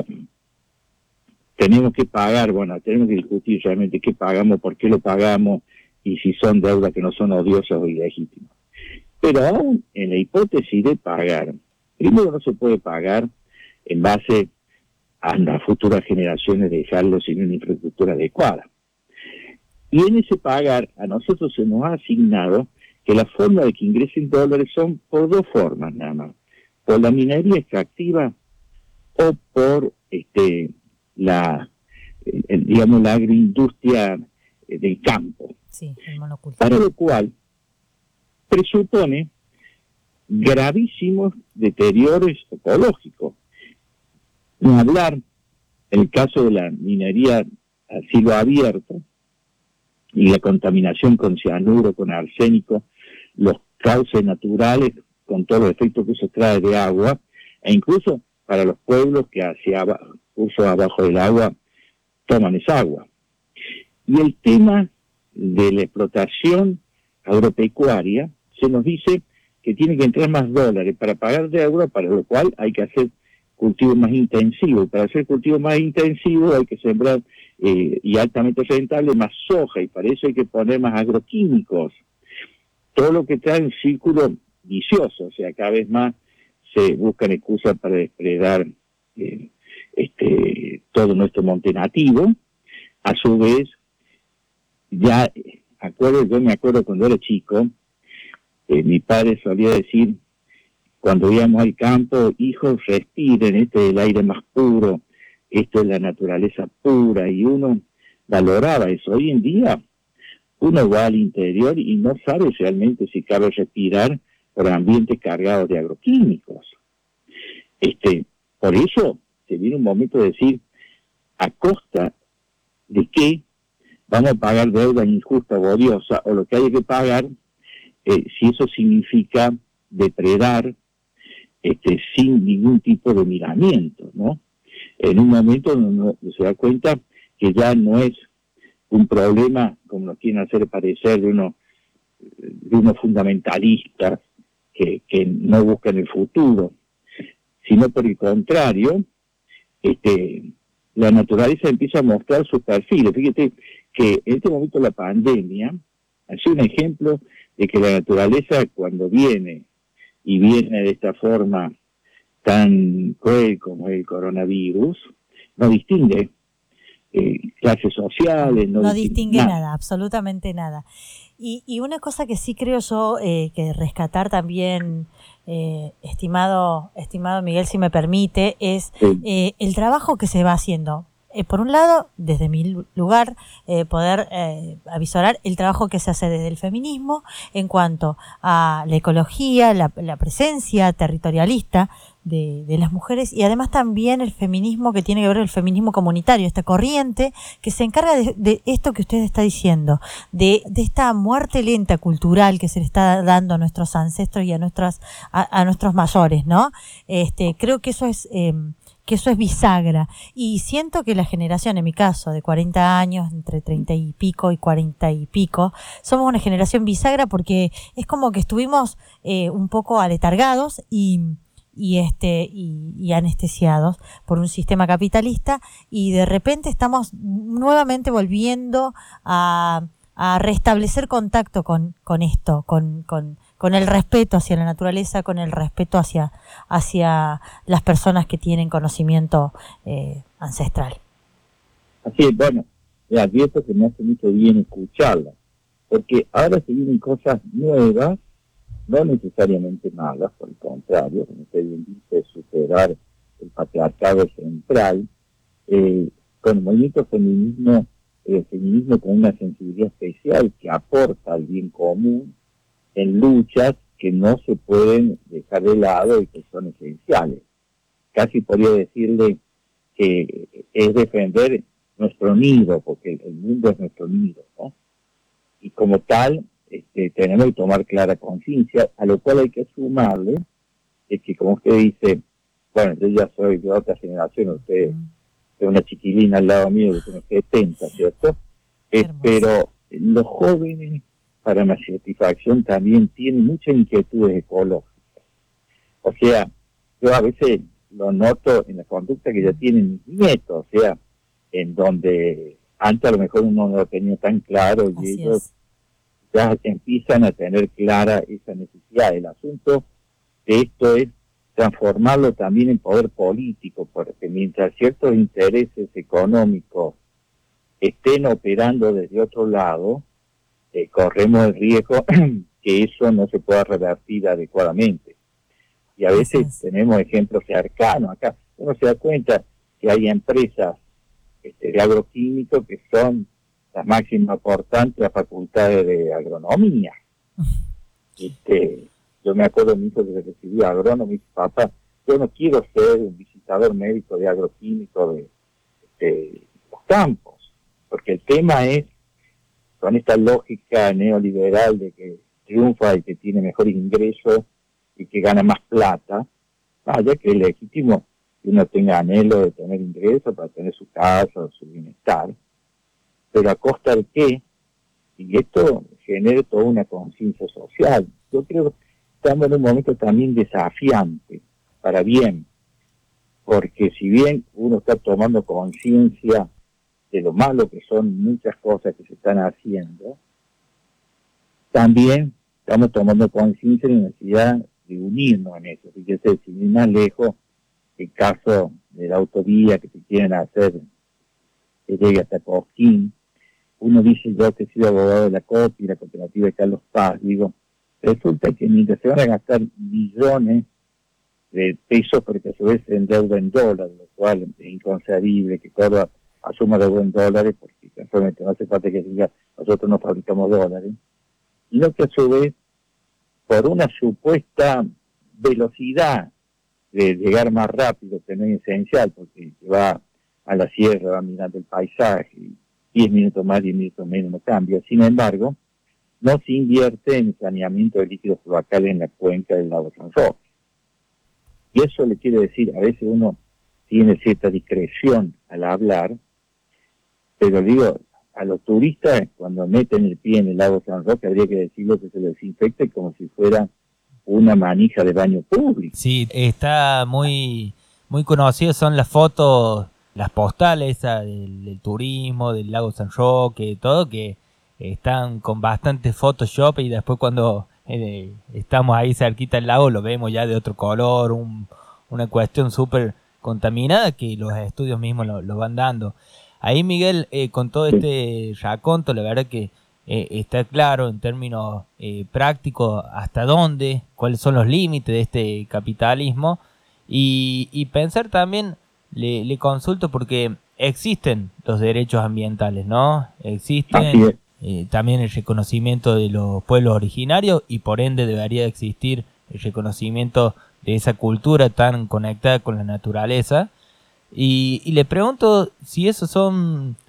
tenemos que pagar, bueno, tenemos que discutir realmente qué pagamos, por qué lo pagamos, y si son deudas que no son odiosas o ilegítimas. Pero aún en la hipótesis de pagar, Primero, no se puede pagar en base a las futuras generaciones dejarlo sin una infraestructura adecuada. Y en ese pagar, a nosotros se nos ha asignado que la forma de que ingresen dólares son por dos formas nada más: por la minería extractiva o por la agroindustria del campo. Sí, el monocultivo. Para lo cual presupone gravísimos deterioros ecológicos. No hablar, en el caso de la minería a cielo abierto y la contaminación con cianuro, con arsénico, los cauces naturales, con todos los efectos que eso trae de agua, e incluso para los pueblos que hacia uso abajo del agua toman esa agua. Y el tema de la explotación agropecuaria, se nos dice que tiene que entrar más dólares para pagar deuda, para lo cual hay que hacer cultivos más intensivos. Para hacer cultivos más intensivos hay que sembrar y altamente rentable más soja, y para eso hay que poner más agroquímicos. Todo lo que trae un círculo vicioso, o sea, cada vez más se buscan excusas para depredar todo nuestro monte nativo. A su vez, yo me acuerdo cuando era chico, mi padre solía decir, cuando íbamos al campo: hijos, respiren, este es el aire más puro, esto es la naturaleza pura, y uno valoraba eso. Hoy en día uno va al interior y no sabe realmente si cabe respirar por ambientes cargados de agroquímicos. Por eso se viene un momento de decir, ¿a costa de qué vamos a pagar deuda injusta o odiosa, o lo que haya que pagar, si eso significa depredar sin ningún tipo de miramiento, ¿no? En un momento uno se da cuenta que ya no es un problema, como nos quieren hacer parecer, de unos fundamentalistas que no buscan el futuro, sino por el contrario, la naturaleza empieza a mostrar sus perfiles. Fíjate que en este momento la pandemia ha sido un ejemplo de que la naturaleza, cuando viene de esta forma tan cruel como el coronavirus, no distingue clases sociales, no distingue nada, absolutamente nada. Y una cosa que sí creo yo que rescatar también, estimado Miguel, si me permite, es el trabajo que se va haciendo. Por un lado, desde mi lugar, poder avisorar el trabajo que se hace desde el feminismo en cuanto a la ecología, la presencia territorialista de las mujeres, y además también el feminismo que tiene que ver el feminismo comunitario, esta corriente que se encarga de esto que usted está diciendo, de esta muerte lenta cultural que se le está dando a nuestros ancestros y a nuestros mayores, ¿no? Creo que eso es bisagra, y siento que la generación, en mi caso, de 40 años, entre 30 y pico y 40 y pico, somos una generación bisagra porque es como que estuvimos un poco aletargados y anestesiados por un sistema capitalista, y de repente estamos nuevamente volviendo a restablecer contacto con esto, con el respeto hacia la naturaleza, con el respeto hacia las personas que tienen conocimiento ancestral. Así es, bueno, le advierto que me hace mucho bien escucharla, porque ahora se vienen cosas nuevas, no necesariamente malas, por el contrario, como usted bien dice, superar el patriarcado central, con el movimiento feminismo con una sensibilidad especial que aporta al bien común en luchas que no se pueden dejar de lado y que son esenciales. Casi podría decirle que es defender nuestro nido, porque el mundo es nuestro nido, ¿no? Y como tal, tenemos que tomar clara conciencia, a lo cual hay que sumarle, es que como usted dice, bueno, yo ya soy de otra generación, usted es una chiquilina al lado mío, que tiene 70, ¿cierto? Pero los jóvenes, para mi satisfacción, también tienen muchas inquietudes ecológicas. O sea, yo a veces lo noto en la conducta que ya tienen mis nietos, o sea, en donde antes a lo mejor uno no lo tenía tan claro, y ellos ya empiezan a tener clara esa necesidad. El asunto de esto es transformarlo también en poder político, porque mientras ciertos intereses económicos estén operando desde otro lado, corremos el riesgo que eso no se pueda revertir adecuadamente. Y a veces tenemos ejemplos cercanos acá. Uno se da cuenta que hay empresas de agroquímicos que son las máximas aportantes de las facultades de agronomía. Yo me acuerdo de mi hijo que se recibió agrónomo y dice, papá, yo no quiero ser un visitador médico de agroquímicos de los campos, porque el tema es, con esta lógica neoliberal de que triunfa el que tiene mejores ingresos y que gana más plata, vaya que es legítimo que uno tenga anhelo de tener ingresos para tener su casa, su bienestar, pero a costa de qué, y esto genera toda una conciencia social. Yo creo que estamos en un momento también desafiante, para bien, porque si bien uno está tomando conciencia de lo malo que son muchas cosas que se están haciendo, también estamos tomando conciencia de la necesidad de unirnos en eso. Fíjese, sin ir más lejos, el caso de la autovía que se quieren hacer, que llegue hasta Cosquín, uno dice, yo que he sido abogado de la COP y la cooperativa de Carlos Paz, digo, resulta que mientras se van a gastar millones de pesos, porque a su vez se endeuda en dólares, lo cual es inconcebible que Córdoba asuma deuda en dólares, porque casualmente no hace falta que diga, nosotros no fabricamos dólares, sino que a su vez, por una supuesta velocidad de llegar más rápido, que no es esencial, porque va a la sierra, va mirando el paisaje, 10 minutos más, 10 minutos menos, no cambia. Sin embargo, no se invierte en saneamiento de líquidos cloacales en la cuenca del lago San Roque. Y eso le quiere decir, a veces uno tiene cierta discreción al hablar, pero digo, a los turistas, cuando meten el pie en el lago San Roque, habría que decirlo que se lo desinfecte como si fuera una manija de baño público. Sí, está muy conocido, son las fotos, las postales del turismo, del lago San Roque, todo, que están con bastante Photoshop, y después cuando estamos ahí cerquita del lago lo vemos ya de otro color, una cuestión súper contaminada que los estudios mismos lo van dando. Ahí, Miguel, con todo este raconto, la verdad que está claro en términos prácticos hasta dónde, cuáles son los límites de este capitalismo, y pensar también, le consulto porque existen los derechos ambientales, ¿no? Existen también el reconocimiento de los pueblos originarios, y por ende debería existir el reconocimiento de esa cultura tan conectada con la naturaleza. Y le pregunto si esos son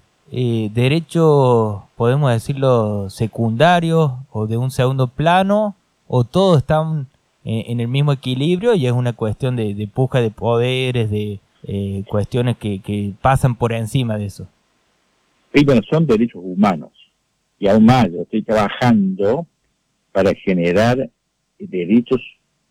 derechos, podemos decirlo, secundarios o de un segundo plano, o todos están en el mismo equilibrio y es una cuestión de puja de poderes, de cuestiones que pasan por encima de eso. Sí, bueno, son derechos humanos. Y aún más, yo estoy trabajando para generar derechos,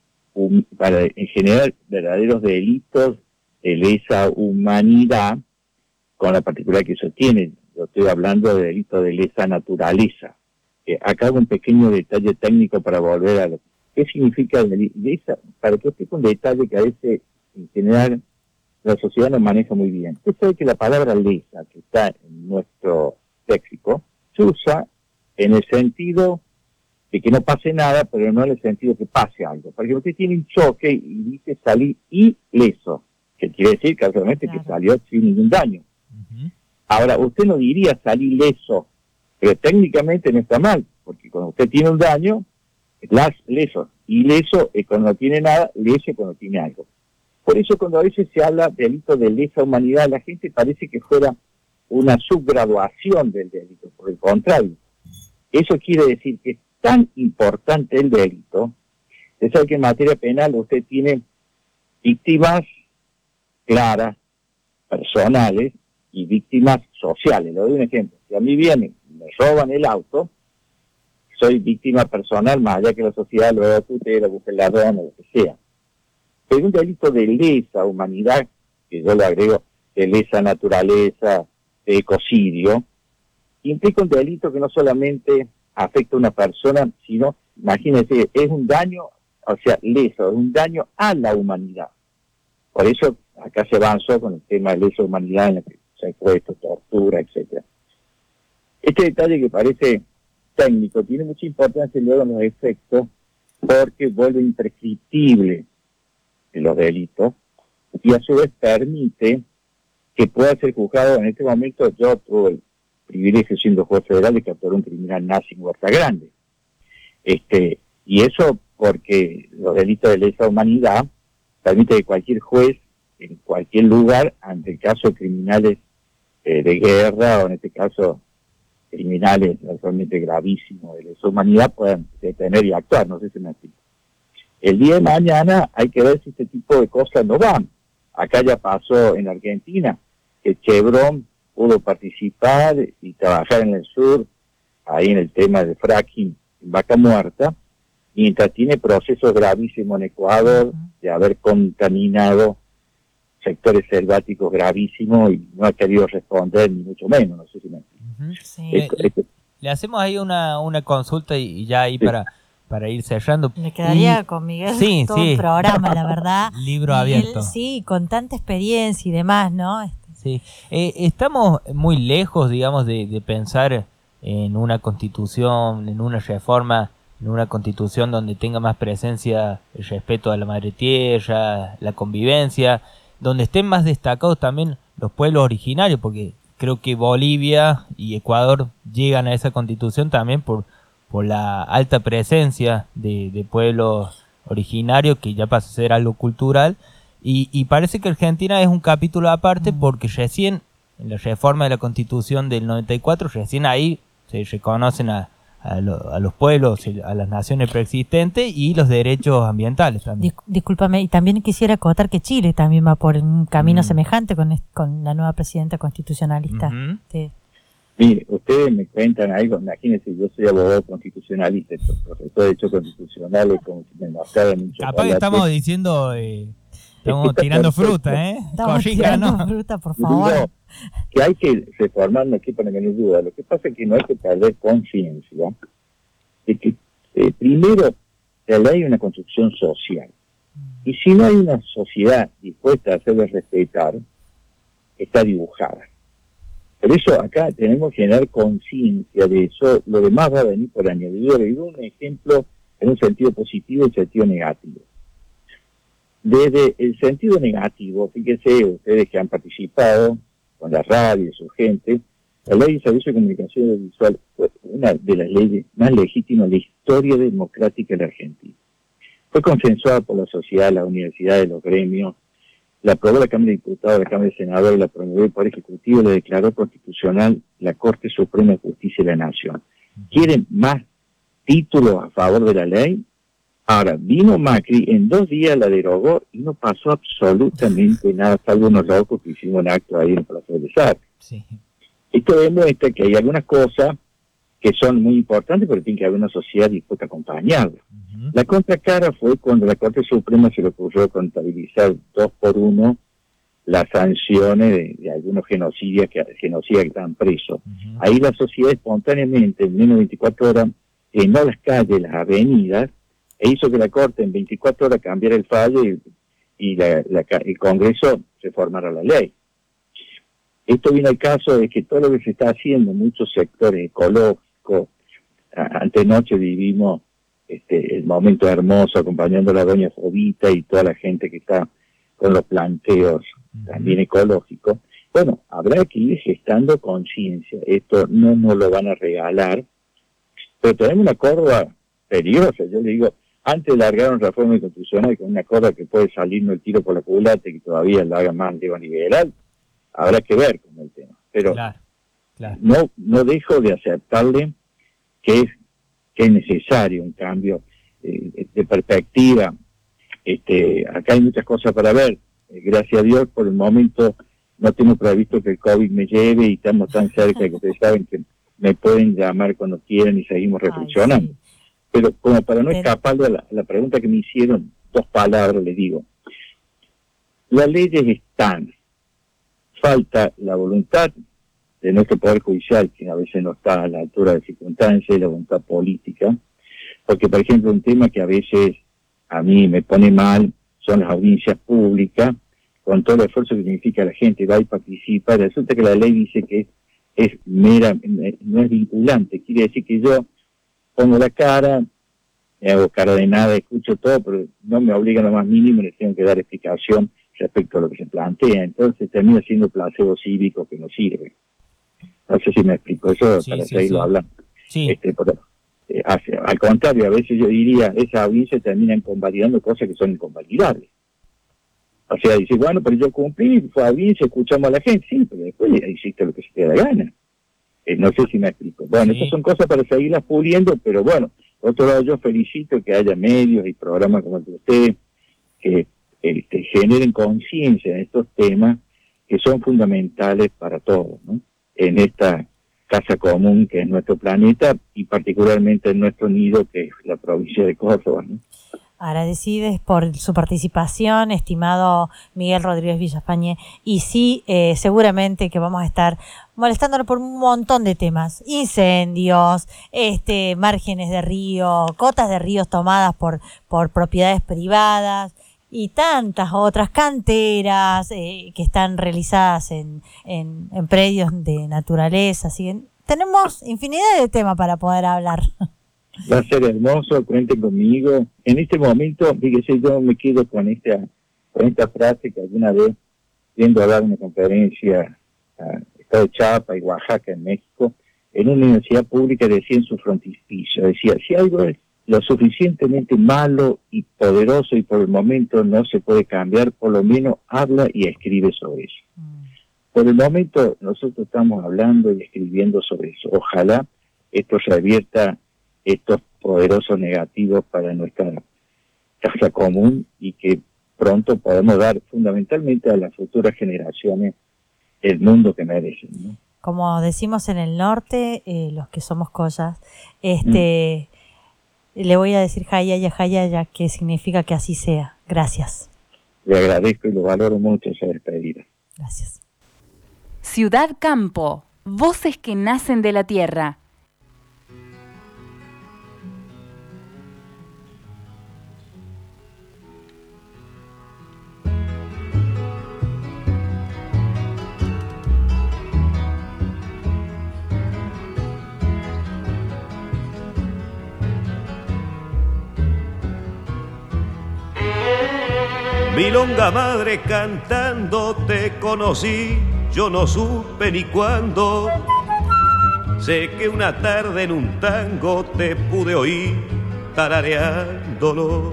para generar verdaderos delitos de lesa humanidad, con la particularidad que eso tiene. Yo estoy hablando de delitos de lesa naturaleza. Acá hago un pequeño detalle técnico para volver a lo ¿qué significa lesa? Para que usted con detalle que a veces, en general, la sociedad no maneja muy bien. Usted sabe que la palabra lesa, que está en nuestro léxico, se usa en el sentido de que no pase nada, pero no en el sentido que pase algo. Porque usted tiene un choque y dice salir ileso, que quiere decir casualmente que salió sin ningún daño. Ahora, usted no diría salir leso, pero técnicamente no está mal, porque cuando usted tiene un daño, es leso. Ileso es cuando no tiene nada, leso es cuando tiene algo. Por eso cuando a veces se habla de delito de lesa humanidad, la gente parece que fuera una subgraduación del delito. Por el contrario, eso quiere decir que es tan importante el delito. Usted sabe que en materia penal usted tiene víctimas claras, personales, y víctimas sociales. Le doy un ejemplo. Si a mí vienen, me roban el auto, soy víctima personal, más allá que la sociedad lo vea tutela, busque el ladrón o lo que sea. Pero un delito de lesa humanidad, que yo le agrego de lesa naturaleza, de ecocidio, implica un delito que no solamente afecta a una persona, sino, imagínense, es un daño o sea, leso, un daño a la humanidad. Por eso acá se avanzó con el tema de lesa humanidad en la que secuestro, tortura, etcétera. Este detalle que parece técnico tiene mucha importancia luego en los efectos porque vuelve imprescriptible los delitos y a su vez permite que pueda ser juzgado. En este momento yo tuve el privilegio, siendo juez federal, de capturar un criminal nazi en Huerta Grande. Y eso porque los delitos de lesa humanidad permite que cualquier juez en cualquier lugar, ante el caso de criminales de guerra o en este caso criminales realmente gravísimos de lesa humanidad, puedan detener y actuar. No sé si me explico. El día de mañana hay que ver si este tipo de cosas no van. Acá ya pasó en Argentina que Chevron pudo participar y trabajar en el sur, ahí en el tema de fracking en Vaca Muerta, mientras tiene procesos gravísimos en Ecuador de haber contaminado sectores selváticos gravísimos y no ha querido responder, ni mucho menos. No sé si me explico. Sí. Le hacemos ahí una consulta y ya ahí sí, para ir cerrando. Me quedaría con Miguel todo el programa, la verdad. Libro Miguel, abierto. Sí, con tanta experiencia y demás, ¿no? Sí. Estamos muy lejos, digamos, de pensar en una constitución, en una reforma, en una constitución donde tenga más presencia el respeto a la madre tierra, la convivencia, donde estén más destacados también los pueblos originarios, porque creo que Bolivia y Ecuador llegan a esa constitución también por la alta presencia de pueblos originarios, que ya pasa a ser algo cultural, y parece que Argentina es un capítulo aparte, porque recién en la reforma de la Constitución del 94, recién ahí se reconocen a los pueblos, a las naciones preexistentes y los derechos ambientales también. Discúlpame, y también quisiera acotar que Chile también va por un camino semejante con la nueva presidenta constitucionalista. Sí. Mire, ustedes me cuentan algo, imagínense, yo soy abogado constitucionalista, profesor de Derecho Constitucional, es como si me mostraran un chocolate. Capaz que estamos diciendo, estamos tirando fruta, Estamos tirando fruta, por favor. Digo, que hay que reformarnos aquí para que no duda. Lo que pasa es que no hay que perder conciencia de que, primero, la ley es una construcción social. Y si no hay una sociedad dispuesta a hacerla respetar, está dibujada. Por eso acá tenemos que generar conciencia de eso. Lo demás va a venir por añadidura. Y doy un ejemplo en un sentido positivo y un sentido negativo. Desde el sentido negativo, fíjense ustedes que han participado con la radio y su gente, la ley de servicio de comunicación audiovisual fue una de las leyes más legítimas de la historia democrática de la Argentina. Fue consensuada por la sociedad, las universidades, los gremios, la aprobó la Cámara de Diputados, la Cámara de Senadores, la promovió el Poder Ejecutivo, la declaró constitucional la Corte Suprema de Justicia de la Nación. ¿Quieren más títulos a favor de la ley? Ahora, vino Macri, en 2 días la derogó y no pasó absolutamente nada, salvo unos locos que hicimos un acto ahí en el Plaza del Sar. Sí. Esto demuestra que hay algunas cosas que son muy importantes, pero tiene que haber una sociedad dispuesta a acompañarla. La contracara fue cuando la Corte Suprema se le ocurrió contabilizar 2 por 1 las sanciones de algunos genocidas que estaban presos. Ahí la sociedad espontáneamente, en menos de 24 horas, llenó las calles, las avenidas, e hizo que la Corte en 24 horas cambiara el fallo y el Congreso reformara la ley. Esto viene al caso de que todo lo que se está haciendo en muchos sectores ecológicos, antenoche vivimos el momento hermoso acompañando a la doña Jovita y toda la gente que está con los planteos también ecológicos. Bueno, habrá que ir gestando conciencia, esto no nos lo van a regalar, pero tenemos una curva peligrosa. Yo le digo, antes largaron reforma constitucional con una curva que puede salirnos el tiro por la culata y que todavía la haga más neoliberal, habrá que ver con el tema. Pero claro. No dejo de aceptarle que es necesario un cambio de perspectiva. Acá hay muchas cosas para ver. Gracias a Dios, por el momento no tengo previsto que el COVID me lleve y estamos tan cerca que ustedes saben que me pueden llamar cuando quieran y seguimos reflexionando. Sí. Pero como para no escaparle a la pregunta que me hicieron, 2 palabras les digo. Las leyes están. Falta la voluntad de nuestro Poder Judicial, que a veces no está a la altura de circunstancias, y la voluntad política. Porque, por ejemplo, un tema que a veces a mí me pone mal son las audiencias públicas, con todo el esfuerzo que significa la gente va y participa. Resulta que la ley dice que es mera, no es vinculante, quiere decir que yo pongo la cara, me hago cara de nada, escucho todo, pero no me obligan lo más mínimo, les tengo que dar explicación respecto a lo que se plantea. Entonces termina siendo placebo cívico que no sirve. No sé si me explico eso, Sí, para sí, seguirlo sí. hablando. Sí. Al contrario, a veces yo diría, esas audiencias terminan convalidando cosas que son inconvalidables. O sea, dice, bueno, pero yo cumplí, fue audiencia, escuchamos a la gente, sí, pero después hiciste lo que se te da gana. No sé si me explico. Bueno, Sí. estas son cosas para seguirlas puliendo, pero bueno, por otro lado yo felicito que haya medios y programas como el de usted, que generen conciencia en estos temas que son fundamentales para todos, ¿no? En esta casa común que es nuestro planeta y particularmente en nuestro nido que es la provincia de Córdoba, ¿no? Agradecidos por su participación, estimado Miguel Rodríguez Villafañe, y sí, seguramente que vamos a estar molestándolo por un montón de temas: incendios, márgenes de río, cotas de ríos tomadas por propiedades privadas y tantas otras canteras que están realizadas en predios de naturaleza. Así que tenemos infinidad de temas para poder hablar. Va a ser hermoso, cuenten conmigo. En este momento, fíjese, yo me quedo con esta frase que alguna vez, viendo a dar una conferencia a Estado de Chiapas y Oaxaca, en México, en una universidad pública, decía en su frontispicio, decía, si algo es lo suficientemente malo y poderoso y por el momento no se puede cambiar, por lo menos habla y escribe sobre eso. Por el momento nosotros estamos hablando y escribiendo sobre eso. Ojalá esto revierta estos poderosos negativos para nuestra casa común y que pronto podamos dar fundamentalmente a las futuras generaciones el mundo que merecen, ¿no? Como decimos en el norte, los que somos collas, le voy a decir Hayaya, que significa que así sea. Gracias. Le agradezco y lo valoro mucho esa despedida. Gracias. Ciudad Campo, voces que nacen de la tierra. Milonga madre cantando te conocí, yo no supe ni cuándo. Sé que una tarde en un tango te pude oír tarareándolo.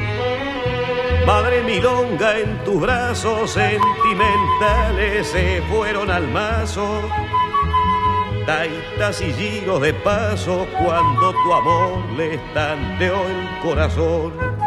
Madre milonga, en tus brazos sentimentales se fueron al mazo. Taitas y giros de paso cuando tu amor le estanteó el corazón.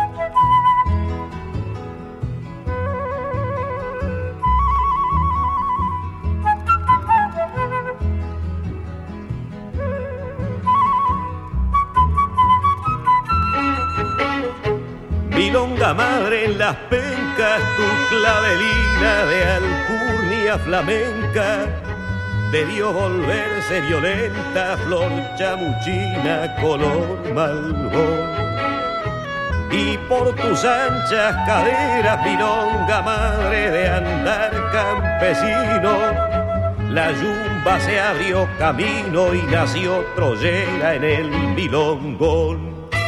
Milonga madre en las pencas, tu clavelina de alcurnia flamenca debió volverse violenta, flor chamuchina, color malbón. Y por tus anchas caderas, milonga madre de andar campesino, la yumba se abrió camino y nació troyera en el milongón.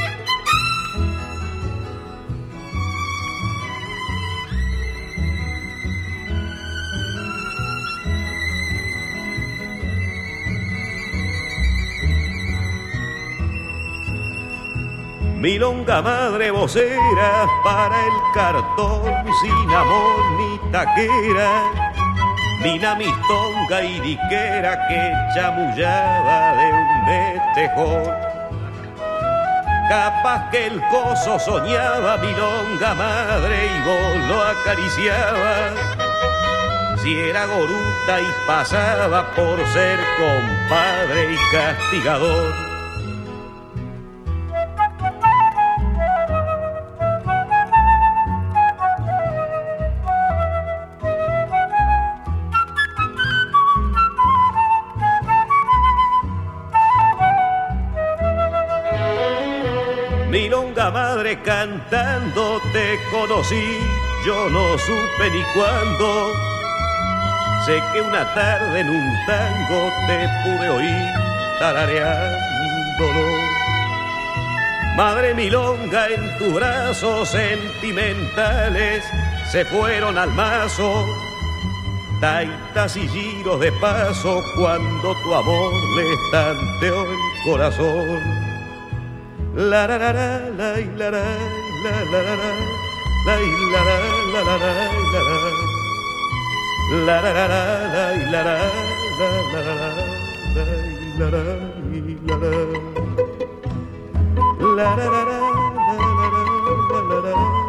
Milonga madre vocera para el cartón, sin amor ni taquera, mina mistonga y diquera que chamullaba de un metejón. Capaz que el coso soñaba milonga madre y vos lo acariciabas. Si era goruta y pasaba por ser compadre y castigador. Milonga madre cantando te conocí, yo no supe ni cuándo. Sé que una tarde en un tango te pude oír tarareándolo. Madre milonga, en tus brazos sentimentales se fueron al mazo taitas y giros de paso cuando tu amor le tanteó el corazón. La la la la la la la la la la la la la la la la la la la